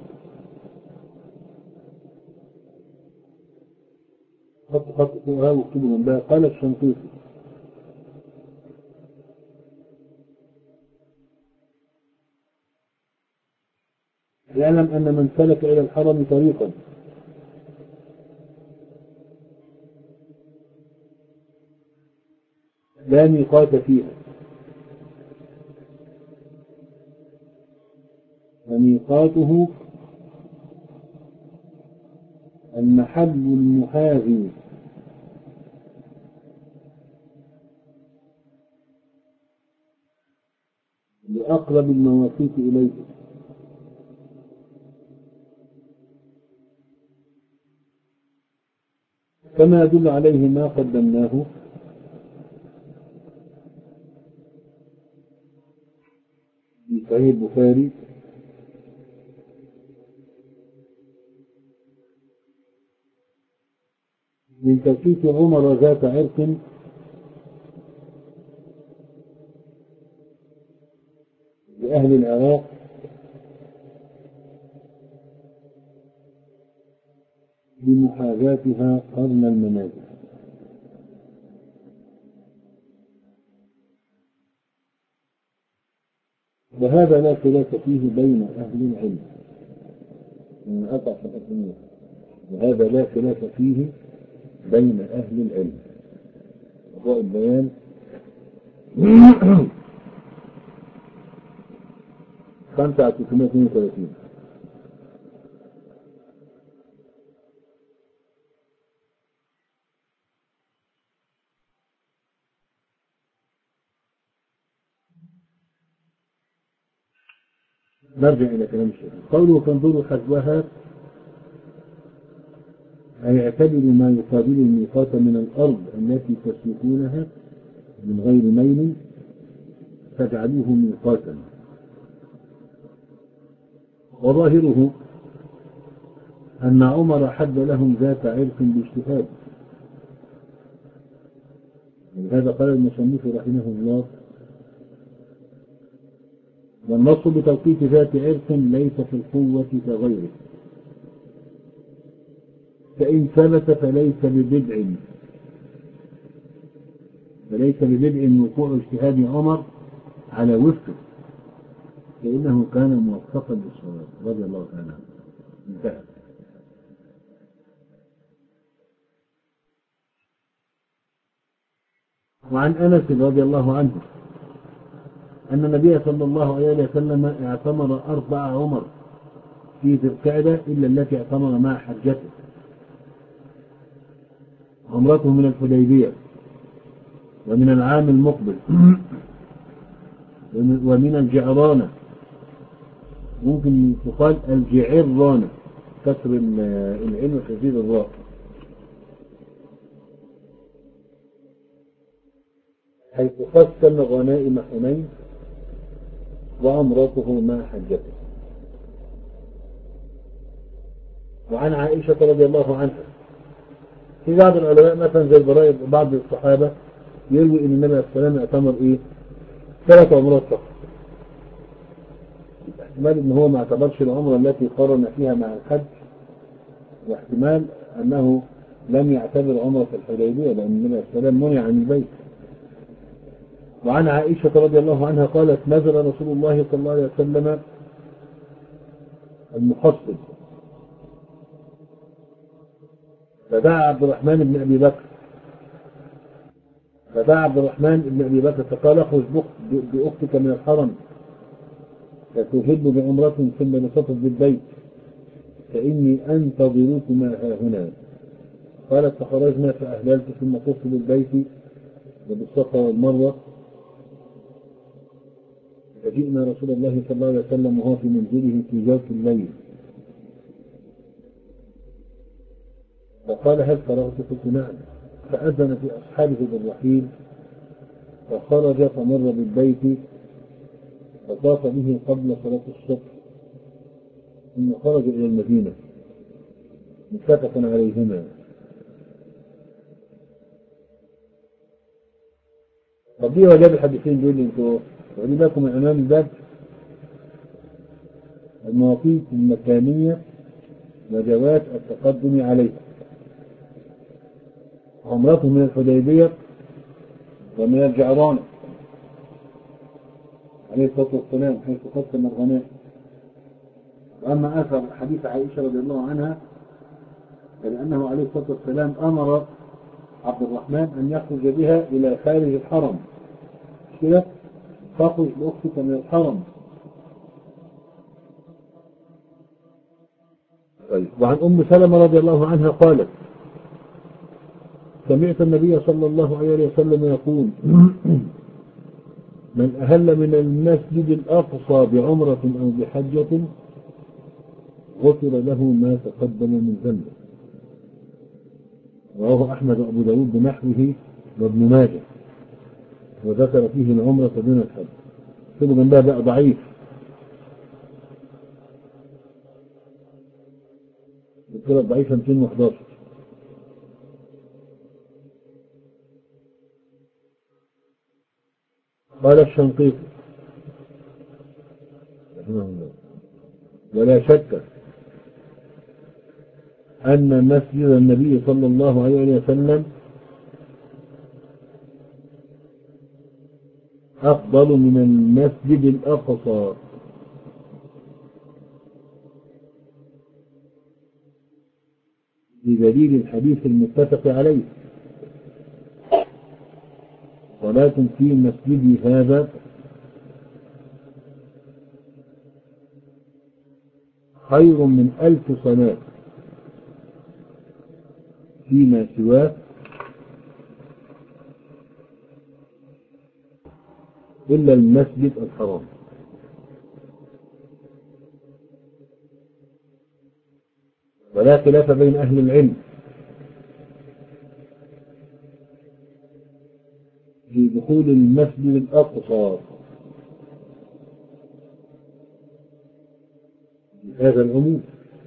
خط خط فوقها واكتبوا جنبها. قال الشنقيطي يعلم أن من سلك إلى الحرم طريقا لا ميقات فيها فميقاته المحل محل المحاذي لأقرب المواقيت إليه، كما يدل عليه ما قدمناه في صحيح البخاري من توقيت عمر ذات عرق لأهل العراق بمحاذاتها قرن المنازل. وهذا لا خلاف فيه بين أهل العلم، من أربع سنوات، وهذا لا خلاف فيه بين أهل العلم. وهو البيان خمسة على ثلاثمائة واثنين وثلاثين. نرجع إلى كلام الشيخ. قوله فانظروا حذوها أي اعتبروا ما يقابل الميقات من الأرض التي تسلكونها من غير ميل فاجعلوه ميقاتا. وظاهره أن عمر حد لهم ذات عرق باجتهاد، ولهذا قال المصنف رحمه الله: والنص بتوقيت ذات عرق ليس في القوة كغيره، فإن ثبت فليس ببدع فليس ببدع وقوع اجتهاد عمر على وفقه، فإنه كان موفقا للصواب رضي الله تعالى عنه. انتهى. وعن أنس رضي الله عنه أن النبي صلى الله عليه وسلم اعتمر أربع عمر في ذي القعدة إلا التي اعتمر مع حجته، عمرته من الحديبية ومن العام المقبل ومن الجعرانة، ممكن تقال الجعرانة كسر العين وتشديد الراء، حيث قسم غنائم حنين وعمرته مع حجته. وعن عائشة رضي الله عنها، في بعض العلماء مثلا زي البراء بعض الصحابة يروي ان النبي عليه الصلاة والسلام اعتمر ايه ثلاث عمرات فقط، احتمال ان هو ما اعتبرش العمرة التي قارن فيها مع الحج، واحتمال انه لم يعتبر عمرة الحديبية لان النبي عليه الصلاة والسلام منع عن البيت. وعن عائشة رضي الله عنها قالت: نزل رسول الله صلى الله عليه وسلم المحصب فدعا عبد الرحمن بن أبي بكر فدعا عبد الرحمن بن أبي بكر فقال: اخرج بأختك من الحرم فتهل بعمرة ثم لتطف بالبيت فإني أنتظركما ها هنا. قالت: فخرجنا فأهللت ثم طفت بالبيت وبالصفا والمروة، فجئنا رسول الله صلى الله عليه وسلم وهو في منزله في جوف الليل، فقال: هل فرغت؟ قلت: نعم. فأذن في أصحابه بالرحيل فخرج فمر بالبيت فطاف به قبل صلاة الصبح ثم خرج إلى المدينة متفق عليهما. طب ليه وجاب الحديثين دول؟ انتوا واخدين بالكم من عنوان الباب؟ المواقيت المكانية وجواز التقدم عليها. عمرته من الحديبية ومن الجعرانة عليه الصلاة والسلام حيث قسم الغنائم. وأما آخر حديث عائشة رضي الله عنها فلأنه عليه الصلاة والسلام أمر عبد الرحمن أن يخرج بها إلى خارج الحرم، كده فاخرج بأختك من الحرم. طيب، وعن أم سلمة رضي الله عنها قالت سمعت النبي صلى الله عليه وسلم يقول من أهل من المسجد الأقصى بعمرة أو بحجة غفر له ما تقدم من ذنبه. رواه أحمد وأبو داود بنحوه وابن ماجه، وذكر فيه العمرة دون الحج. اكتبوا جنبها بقى ضعيف، الكلى الضعيفة مئتين وأحد عشر. قال الشنقيطي رحمه الله ولا شك أن مسجد النبي صلى الله عليه وسلم أفضل من المسجد الأقصى بدليل الحديث المتفق عليه صلاة في مسجدي هذا خير من ألف صلاة فيما سواه إلا المسجد الحرام. ولا خلاف بين أهل العلم في دخول المسجد الأقصى بهذا العموم،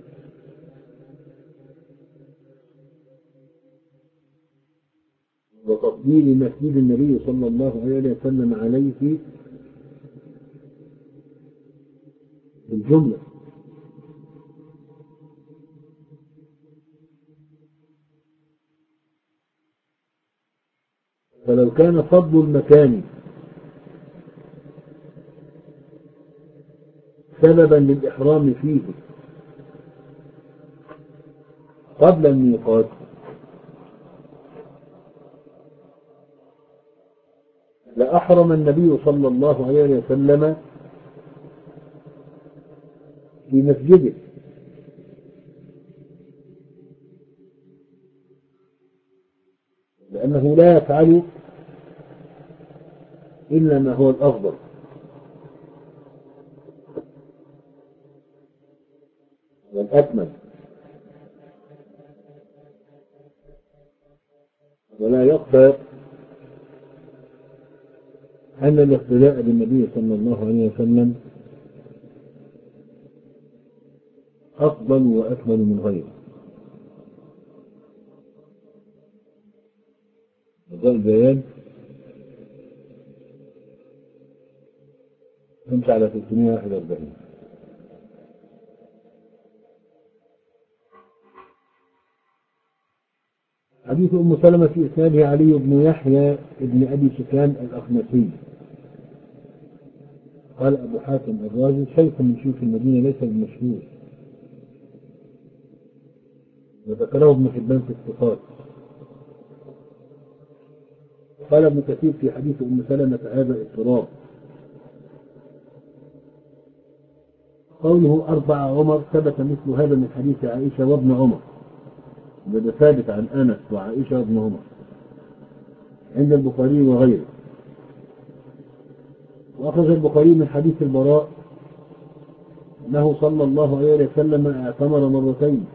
وتفضيل مسجد النبي صلى الله عليه وسلم عليه في الجملة. فلو كان فضل المكان سببا للإحرام فيه قبل الميقات لأحرم النبي صلى الله عليه وسلم في مسجده، لأنه لا يفعل إلا ما هو الأفضل. والأكمل. ولا يخفى أن الاقتداء بالنبي صلى الله عليه وسلم أفضل وأكمل من غيره. هذا البيان امشي على ثلاثمائة وواحد وأربعين. حديث أم سلمة في إسناده علي بن يحيى بن أبي سفيان الأخنسي. قال أبو حاتم الرازي شيخ من شيوخ المدينة ليس بالمشهور، وذكره ابن حبان في الثقات. قال ابن كثير في حديث أم سلمة هذا اضطراب. قوله أربع عمر ثبت مثل هذا من حديث عائشة وابن عمر، وده ثابت عن أنس وعائشة وابن عمر عند البخاري وغيره. وأخرج البخاري من حديث البراء أنه صلى الله عليه وسلم اعتمر مرتين،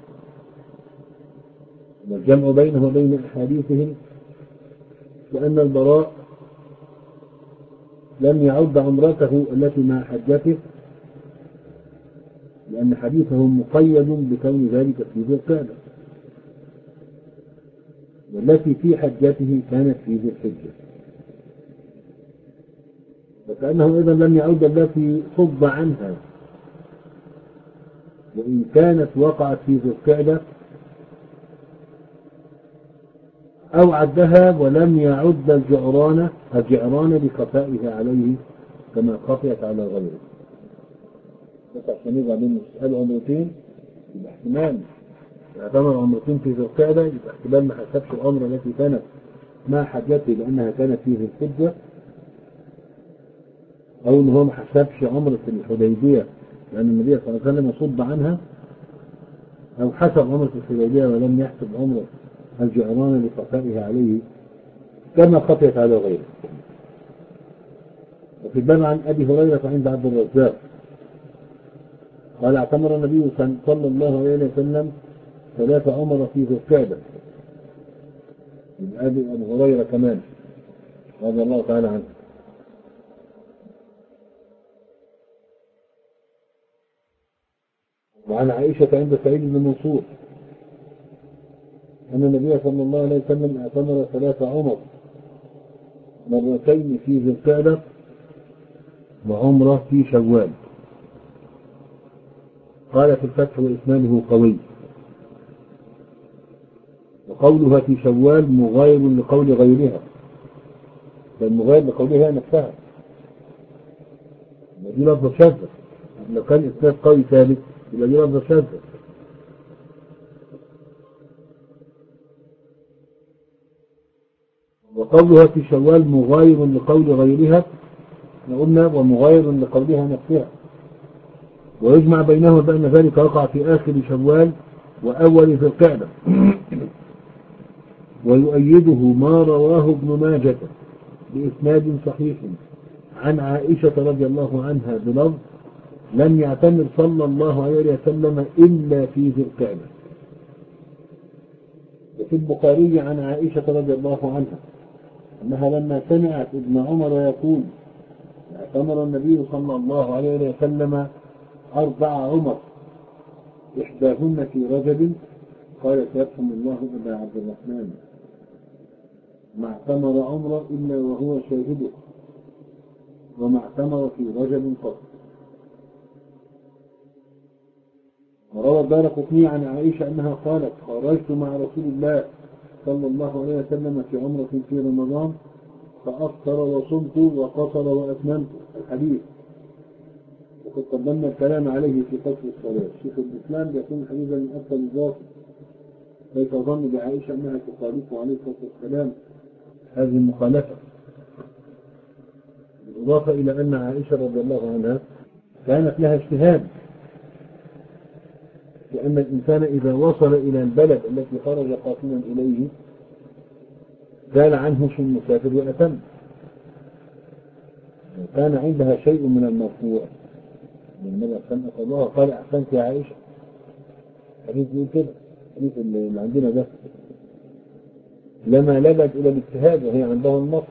والجمع بينه وبين أحاديثهم لأن البراء لم يعد عمرته التي مع حجته، لأن حديثه مقيد بكون ذلك في ذي القعدة، والتي في حجته كانت في ذي الحجة، وكأنه أيضا لم يعد التي صد عنها وإن كانت وقعت في ذي القعدة، أو عدها ولم يعد الجعران الجعران لخفائها عليه كما خفيت على غيره. بس عشان يبقى بين مسألة عمرتين يبقى احتمال يعتمر عمرتين في ذي القعدة، يبقى احتمال ما حسبش العمرة التي كانت مع حجته لأنها كانت في ذي الحجة، أو إن هو ما حسبش عمرة الحديبية لأن النبي صلى الله عليه وسلم صد عنها، أو حسب عمرة الحديبية ولم يحسب عمرة الجعرانة لخفائها عليه كما خفيت على غيره. وفي الباب عن أبي هريرة عند عبد الرزاق قال اعتمر النبي صلى الله عليه وسلم ثلاث عمر في ذي القعدة من أبي هريرة كمان رضي الله تعالى عنه. وعن عائشة عند سعيد بن منصور أن النبي صلى الله عليه وسلم اعتمر ثلاث عمر مرتين في ذي القعدة وعمرة في شوال. قال في الفتح وإسناده قوي. وقولها في شوال مغاير لقول غيرها، فالمغاير لقولها نفسها دي لفظة شاذة. لو كان إسناد قوي ثابت يبقى دي لفظة شاذة. وقولها في شوال مغاير لقول غيرها قلنا ومغاير لقولها نفسها. ويجمع بينهما بأن ذلك وقع في آخر شوال وأول ذي القعدة. ويؤيده ما رواه ابن ماجة بإسناد صحيح عن عائشة رضي الله عنها بلفظ لم يعتمر صلى الله عليه وسلم إلا في ذي القعدة. وفي البخاري عن عائشة رضي الله عنها أنها لما سمعت ابن عمر يقول اعتمر النبي صلى الله عليه وسلم أربع عمر إحداهن في رجب قالت يرحم الله أبا عبد الرحمن ما اعتمر عمره إلا وهو شاهده وما اعتمر في رجب قط. وروى الدارقطني عن عائشة أنها قالت خرجت مع رسول الله صلى الله عليه وسلم في عمرة في رمضان فأفطر وصمت وقصر وأتممت الحديث. وقد قدمنا الكلام عليه في فصل الصلاة. شيخ الإسلام يكون حديثا من أكثر الذات كيف ظن بعائشة أنها تخالفه عليه الصلاة والسلام هذه المخالفة، بالإضافة إلى أن عائشة رضي الله عنها كانت لها اجتهاد لأن الإنسان إذا وصل إلى البلد التي خرج قاصدا إليه زال عنه شيء المسافر وأتم. كان عندها شيء من المرفوع من المرأة كان أصدها قال أحسنت يا عائشة. حديث يقول كده حديث اللي عندنا ده لما لجأت إلى الاجتهاد وهي عندها النص.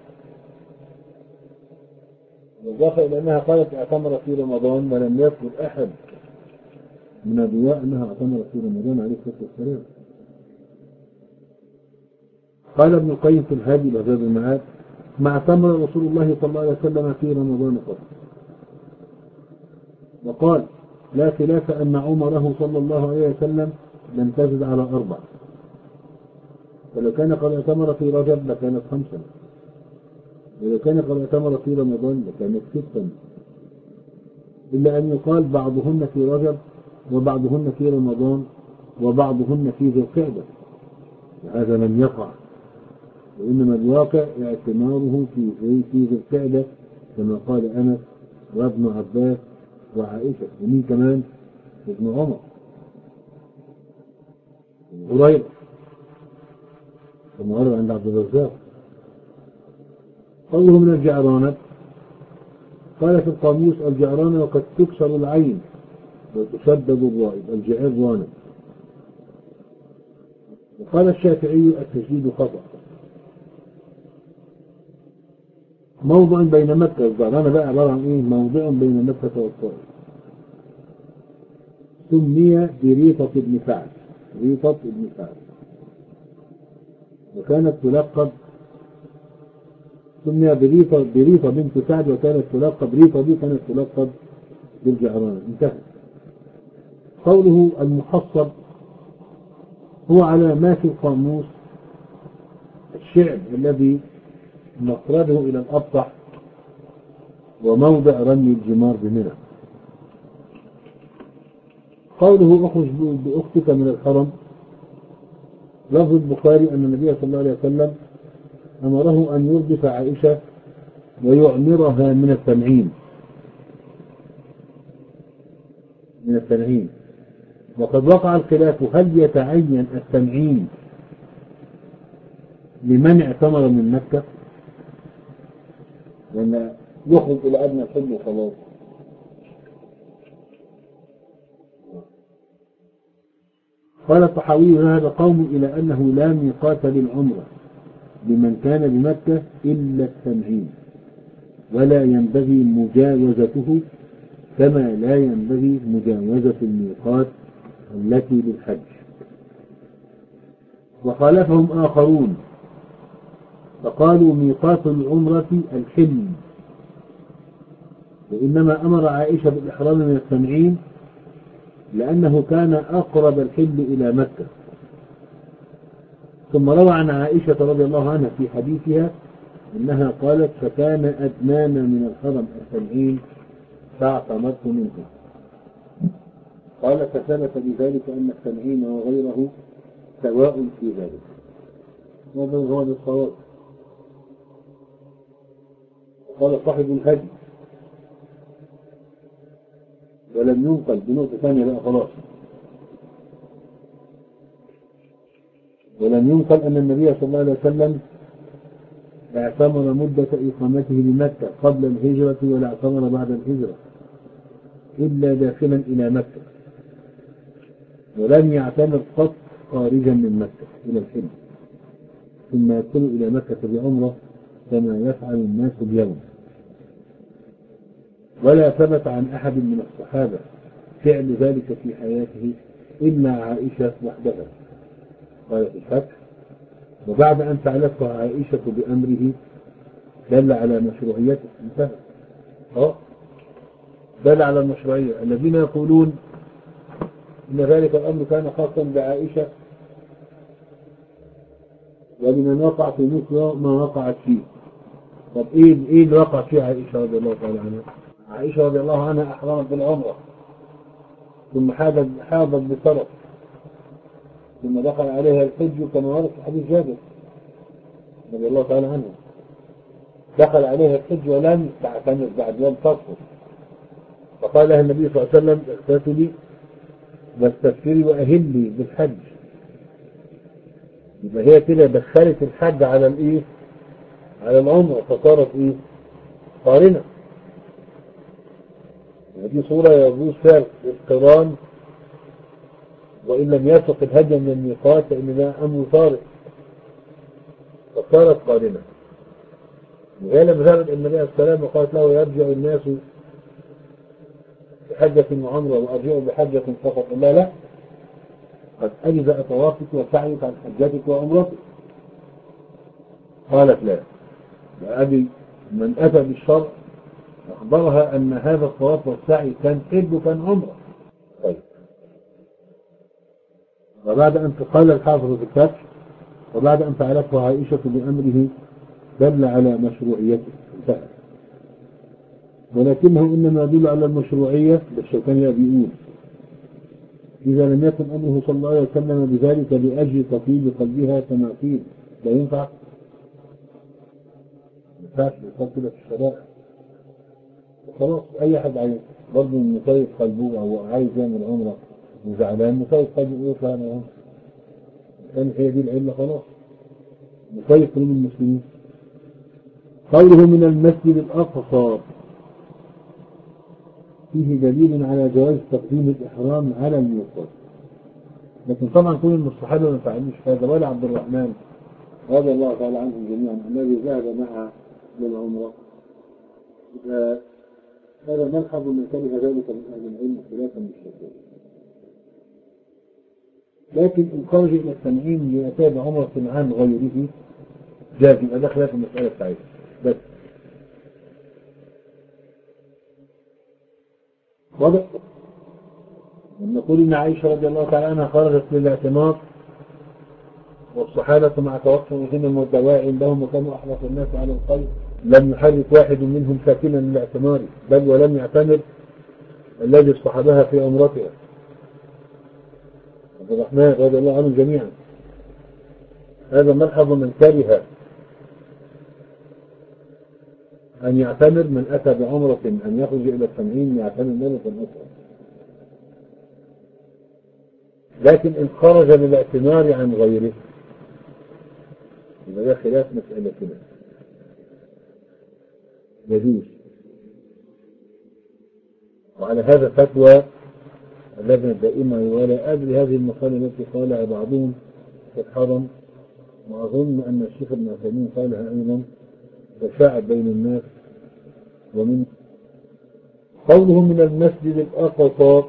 بالإضافة إلى أنها قالت اعتمر في رمضان ولم يذكر أحد من الرواة أنها اعتمرت في رمضان عليه الصلاة والسلام. قال ابن القيم في الهادي بهذا المعاد ما اعتمر رسول الله صلى الله عليه وسلم في رمضان قط. وقال لا خلاف أن عمره صلى الله عليه وسلم لم تزد على أربع، فلو كان قد اعتمر في رجب لكانت خمسا، ولو كان قد اعتمر في رمضان لكانت ستا، إلا أن يقال بعضهن في رجب وبعضهن في رمضان وبعضهن في ذي القعدة، وهذا لم يقع، وإنما الواقع اعتماره في في ذي القعدة كما قال أنس وابن عباس وعائشة ومين كمان ابن عمر هريرة كما ورد عند عبد الرزاق. قوله من الجعرانة قال في القاموس الجعرانة وقد تكسر العين وتشدد الراء الجعرانة. وقال الشافعي التشديد خطأ. موضع بين مكة الجعرانة بقى عبارة عن ايه موضع بين مكة والطائف سمي بريطة بن سعد ريطة بن سعد وكانت تلقب سمي بريطة بريطة بنت سعد وكانت تلقب ريطة دي كانت تلقب بالجعرانة. انتهى. قوله المحصل هو على ما في القاموس الشعب الذي مخرجه إلى الأبطح وموضع رمي الجمار بمنى. قوله اخرج بأختك من الحرم لفظ البخاري أن النبي صلى الله عليه وسلم أمره أن يردف عائشة ويعمرها من التنعيم من التنعيم وقد وقع الخلاف هل يتعين التنعيم لمن اعتمر من مكة ولا يخرج إلى أدنى الحل وخلاص. قال الطحاوي ذهب قوم إلى أنه لا ميقات للعمرة لمن كان بمكة إلا التنعيم، ولا ينبغي مجاوزته كما لا ينبغي مجاوزة الميقات التي للحج. وخالفهم آخرون فقالوا ميقات العمرة الحلم، وإنما أمر عائشة بالإحرام من التنعيم لأنه كان أقرب الحل إلى مكة. ثم روى عن عائشة رضي الله عنها في حديثها إنها قالت فكان أدنانا من الحرم التنعيم فاعتمرت منه. قال فثبت بذلك أن التنعيم وغيره سواء في ذلك. هذا هو الصواب. قال صاحب الهدي ولم ينقل بنقطة ثانية بقى خلاص، ولم ينقل أن النبي صلى الله عليه وسلم اعتمر مدة إقامته بمكة قبل الهجرة ولا اعتمر بعد الهجرة إلا داخلا إلى مكة، ولم يعتمر قط خارجا من مكة إلى الحلم ثم يدخل إلى مكة بعمرة كما يفعل الناس اليوم. ولا ثبت عن أحد من الصحابة فعل ذلك في حياته إلا عائشة وحدها قالت الفتح. وبعد أن فعلته عائشة بأمره دل على مشروعيته. انتهى. اه دل على المشروعية. الذين يقولون إن ذلك الأمر كان خاصا بعائشة ولمن وقع في مثل ما وقعت فيه. طب إيه إيه اللي وقع فيه عائشة رضي الله تعالى عنها؟ عائشة رضي الله عنها أحرمت بالعمرة ثم حاضت حاضت بسرط ثم دخل عليها الحج كما ورد في حديث جابر رضي الله تعالى عنه. دخل عليها الحج ولم تعتمر بعد، لم تطهر، فقال لها النبي صلى الله عليه وسلم اغتسلي واستغفري وأهلي بالحج. يبقى هي كده دخلت الحج على الايه؟ على العمرة، فصارت ايه؟ قارنة. ودي صورة يجوز فيها القران وإن لم يسق الهدي من الميقات فإن ده أمر صارف، فصارت قارنة. وهي لما ذهبت النبي عليه السلام وقالت له يرجع الناس بحجة وعمرة وأرجعوا بحجة فقط، لا لا قد أجزأ طوافك وسعيك عن حجتك وعمرتك. قالت لا، وأبي من أتى بالشرع أخبرها أن هذا الطواف والسعي كان حج وكان عمرة. طيب، وبعد أن قال الحافظ في الفتح وبعد أن فعلته عائشة بأمره دل على مشروعيته. انتهى. ولكنه إنما يدل على المشروعية بالشيطان بيقول إذا لم يكن أمره صلى الله عليه وسلم بذلك لأجل تطيب قلبها كما قيل. لا ينفع ينفعش يقال كده في الشرائع. خلاص أي حد عايز برضه مطيب قلبه أو عايز يعمل عمرة وزعلان مطيب قلبه إيه فعلا عمرة كان هي دي العلة خلاص مطيب قلوب المسلمين. قوله من المسجد الأقصى فيه دليل على جواز تقديم الإحرام على الميقات، لكن طبعا كل الصحابة ما فعلوش هذا ولا عبد الرحمن رضي الله تعالى عنهم جميعا الذي ذهب معها للعمرة. هذا ملحظ من كره ذلك من أهل العلم خلافا للشافعي. لكن إن خرج إلى التنعيم ليأتي بعمرة عن غيره جاز، يبقى ده خلاف المسألة بتاعتها. بس واضح؟ نقول إن عائشة رضي الله تعالى عنها خرجت للاعتمار والصحابة مع توفرهم والدواء عندهم وكانوا أحرص الناس على الخير لم يحرك واحد منهم ساكنا للاعتمار، بل ولم يعتمر الذي اصطحبها في عمرتها عبد الرحمن رضي الله عنه جميعا. هذا ملحظ من كره أن يعتمر من أتى بعمرة أن يخرج إلى التنعيم يعتمر مرة أخرى. لكن إن خرج للاعتمار عن غيره يبقى ده خلاف مسألتنا يجوز. وعلى هذا فتوى اللجنة الدائمة، ولا أدري هذه المقالة التي قالها بعضهم في الحرم، وأظن أن الشيخ ابن عثيمين قالها أيضا، تشاعت بين الناس. ومن قوله من المسجد الأقصى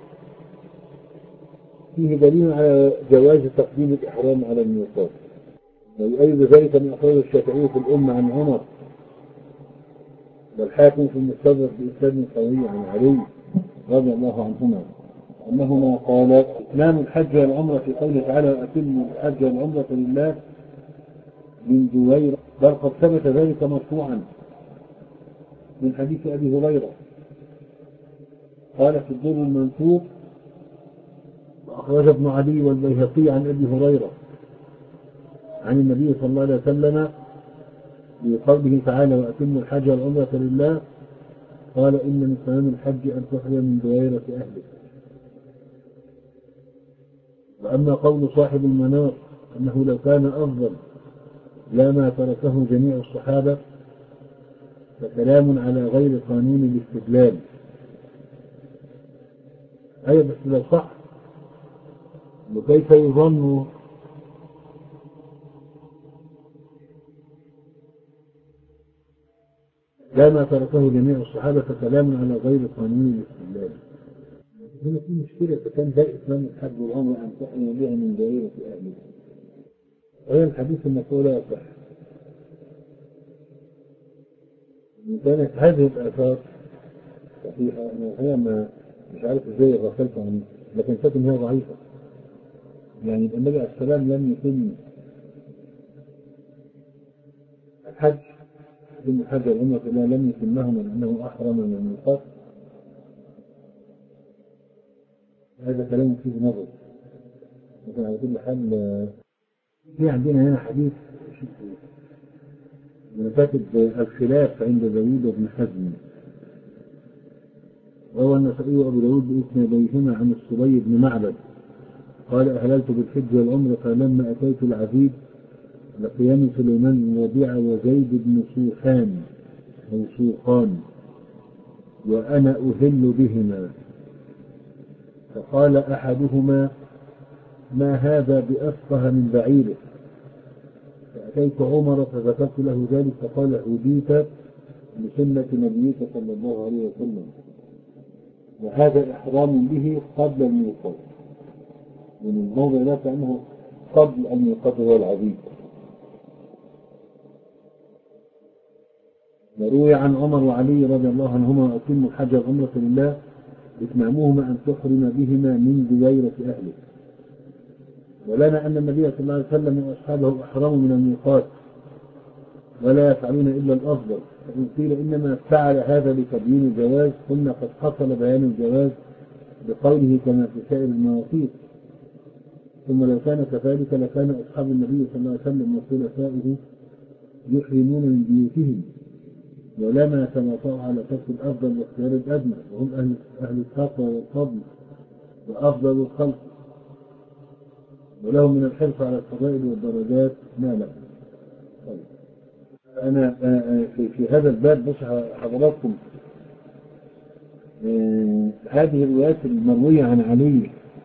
فيه دليل على جواز تقديم الإحرام على الميقات، ويؤيد ذلك من أخرج الشافعي في الأمة عن عمر والحاكم في المستدرك بإسناد قوي عن علي رضي الله عنهما أنهما قال إتمام الحج والعمرة في قوله تعالى وأتموا الحج والعمرة لله من جويرة، بل قد ثبت ذلك مرفوعا من حديث أبي هريرة قال في الدر المنثور وأخرج ابن عدي والبيهقي عن أبي هريرة عن النبي صلى الله عليه وسلم بقوله تعالى وأتموا الحج والعمرة لله قال إن من تمام الحج أن تحرم من دوائرة أهله. وأما قول صاحب المنار أنه لو كان أفضل لا ما تركه جميع الصحابة فكلام على غير قانون الاستدلال. أي بس لو صح وكيف يظن لا ما تركه جميع الصحابة فكلام على غير قانون الاستدلال. هنا في مشكلة، فكان ده إسلام الحج والعمرة أن تحرم بها من دائرة أهله. وهي الحديث المقول لا يصح. كانت هذه الآثار صحيحة، أنا ما مش عارف إزاي غفلت عنها، لكن فاتت إنها ضعيفة. يعني النبي عليه السلام لم يتم الحج ثم الحج والعمرة لم يتمهما لأنه أحرم من الميقات. هذا كلام فيه نظر، لكن على كل حال في عندنا هنا حديث كاتب الخلاف عند داوود بن حزم، روى النسائي وابو داود باسناديهما عن الصبي بن معبد قال أهللت بالحج والعمرة فلما أتيت العزيز لقيام سليمان بن ربيعة وزيد بن صوحان أو صوحان وأنا أهل بهما، فقال أحدهما ما هذا بأفقه من بعيره، فأتيت عمر فذكرت له ذلك فقال هديت بسنة نبيك صلى الله عليه وسلم، وهذا إحرام به قبل الميقات، من الموضع لا كأنه قبل الميقات هو العزيز. وروي عن عمر وعلي رضي الله عنهما أتموا الحج والعمرة لله اتمامهما أن تحرم بهما من دويرة أهله. ولنا أن النبي صلى الله عليه وسلم وأصحابه أحرموا من الميقات ولا يفعلون إلا الأفضل، فإن قيل إنما فعل هذا لتبيين الجواز قلنا قد حصل بيان الجواز بقوله كما في سائر المواقيت. ثم لو كان كذلك لكان أصحاب النبي صلى الله عليه وسلم وخلفائه يحرمون من بيوتهم، ولما تواطؤوا على ترك الأفضل واختيار الأدنى، وهم أهل, أهل التقوى والفضل وأفضل الخلق، ولهم من الحرص على الفضائل والدرجات ما لهم. طيب. أنا في, في هذا الباب بص حضراتكم هذه الروايات المروية عن علي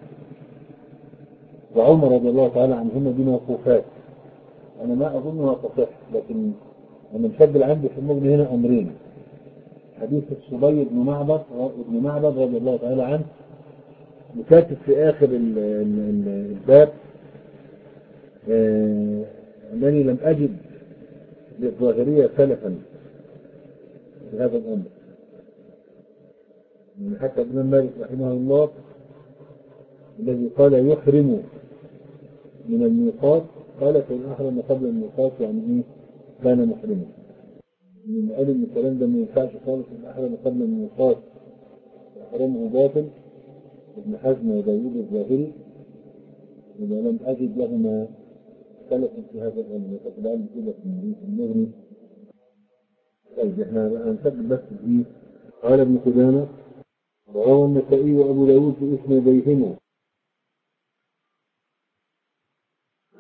وعمر رضي الله تعالى عنهما دي موقوفات، أنا ما أظنها تصح، لكن أنا مسجل عندي في المغني هنا أمرين. حديث الصبي بن معبد ابن معبد رضي الله تعالى عنه وكاتب في آخر ال ال ال الباب أنني لم أجد للظاهرية سلفا في هذا الأمر. حتى الإمام مالك رحمه الله الذي قال يحرم من الميقات قال فإن أحرم قبل الميقات يعني إيه كان محرما. من قال إن الكلام ده ما ينفعش خالص، إن أحرم قبل الميقات إحرامه باطل. ابن حزم وداوود الظاهري إذا لم أجد لهما سلف في هذا الأمر، فقد عندي كده في المغني. طيب احنا هنسجل بس بإيه؟ قال ابن قدامة وروى النسائي وأبو داود في اسناديهما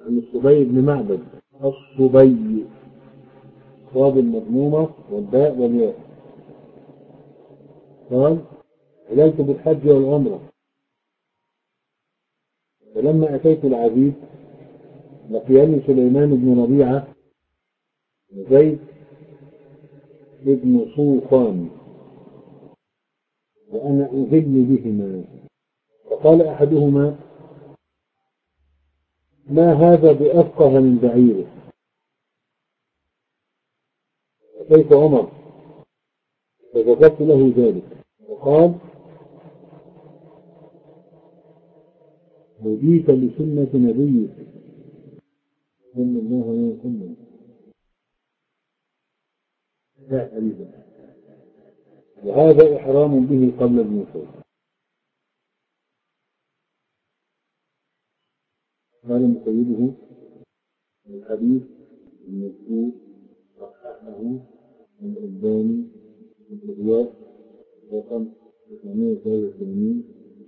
عن الصبي بن معبد. الصبي، صاد المضمومة والباء والياء. قال: حللت بالحج والعمرة، فلما أتيت العبيد لقيني سليمان بن ربيعة وزيد بن صوفان وأنا أذل بهما، فقال أحدهما: ما هذا بأفقه من بعيره. أتيت عمر فذكرت له ذلك، وقال: هديت لسنة نبيك صلى الله عليه وسلم. لا أريد، وهذا إحرام به قبل الموسى. قال مقيده: الحديث المذكور صححه الألباني في الإحياء رقم تسعمائة وثلاثة وثمانين.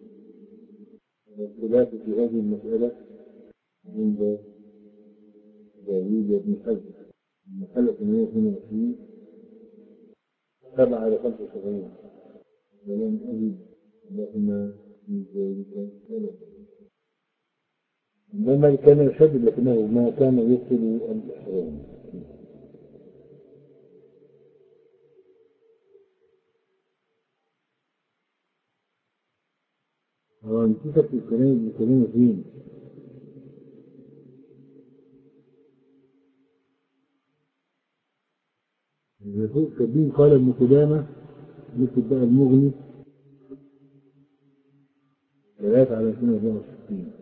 والخلاف في هذه المسألة عند داوود بن حزم، المسألة ثمانية واثنين وعشرين سبعة على خمسة وسبعين، ولم أجد لهما في ذلك ولا. إنما كان يشدد لكنه ما كان يبطل الإحرام. هو انتشر في الكلام الكلام فين؟ الرسول كبير قال ابن قدامة نكتب بقى المغني ثلاثة على سنة أربعة وستين.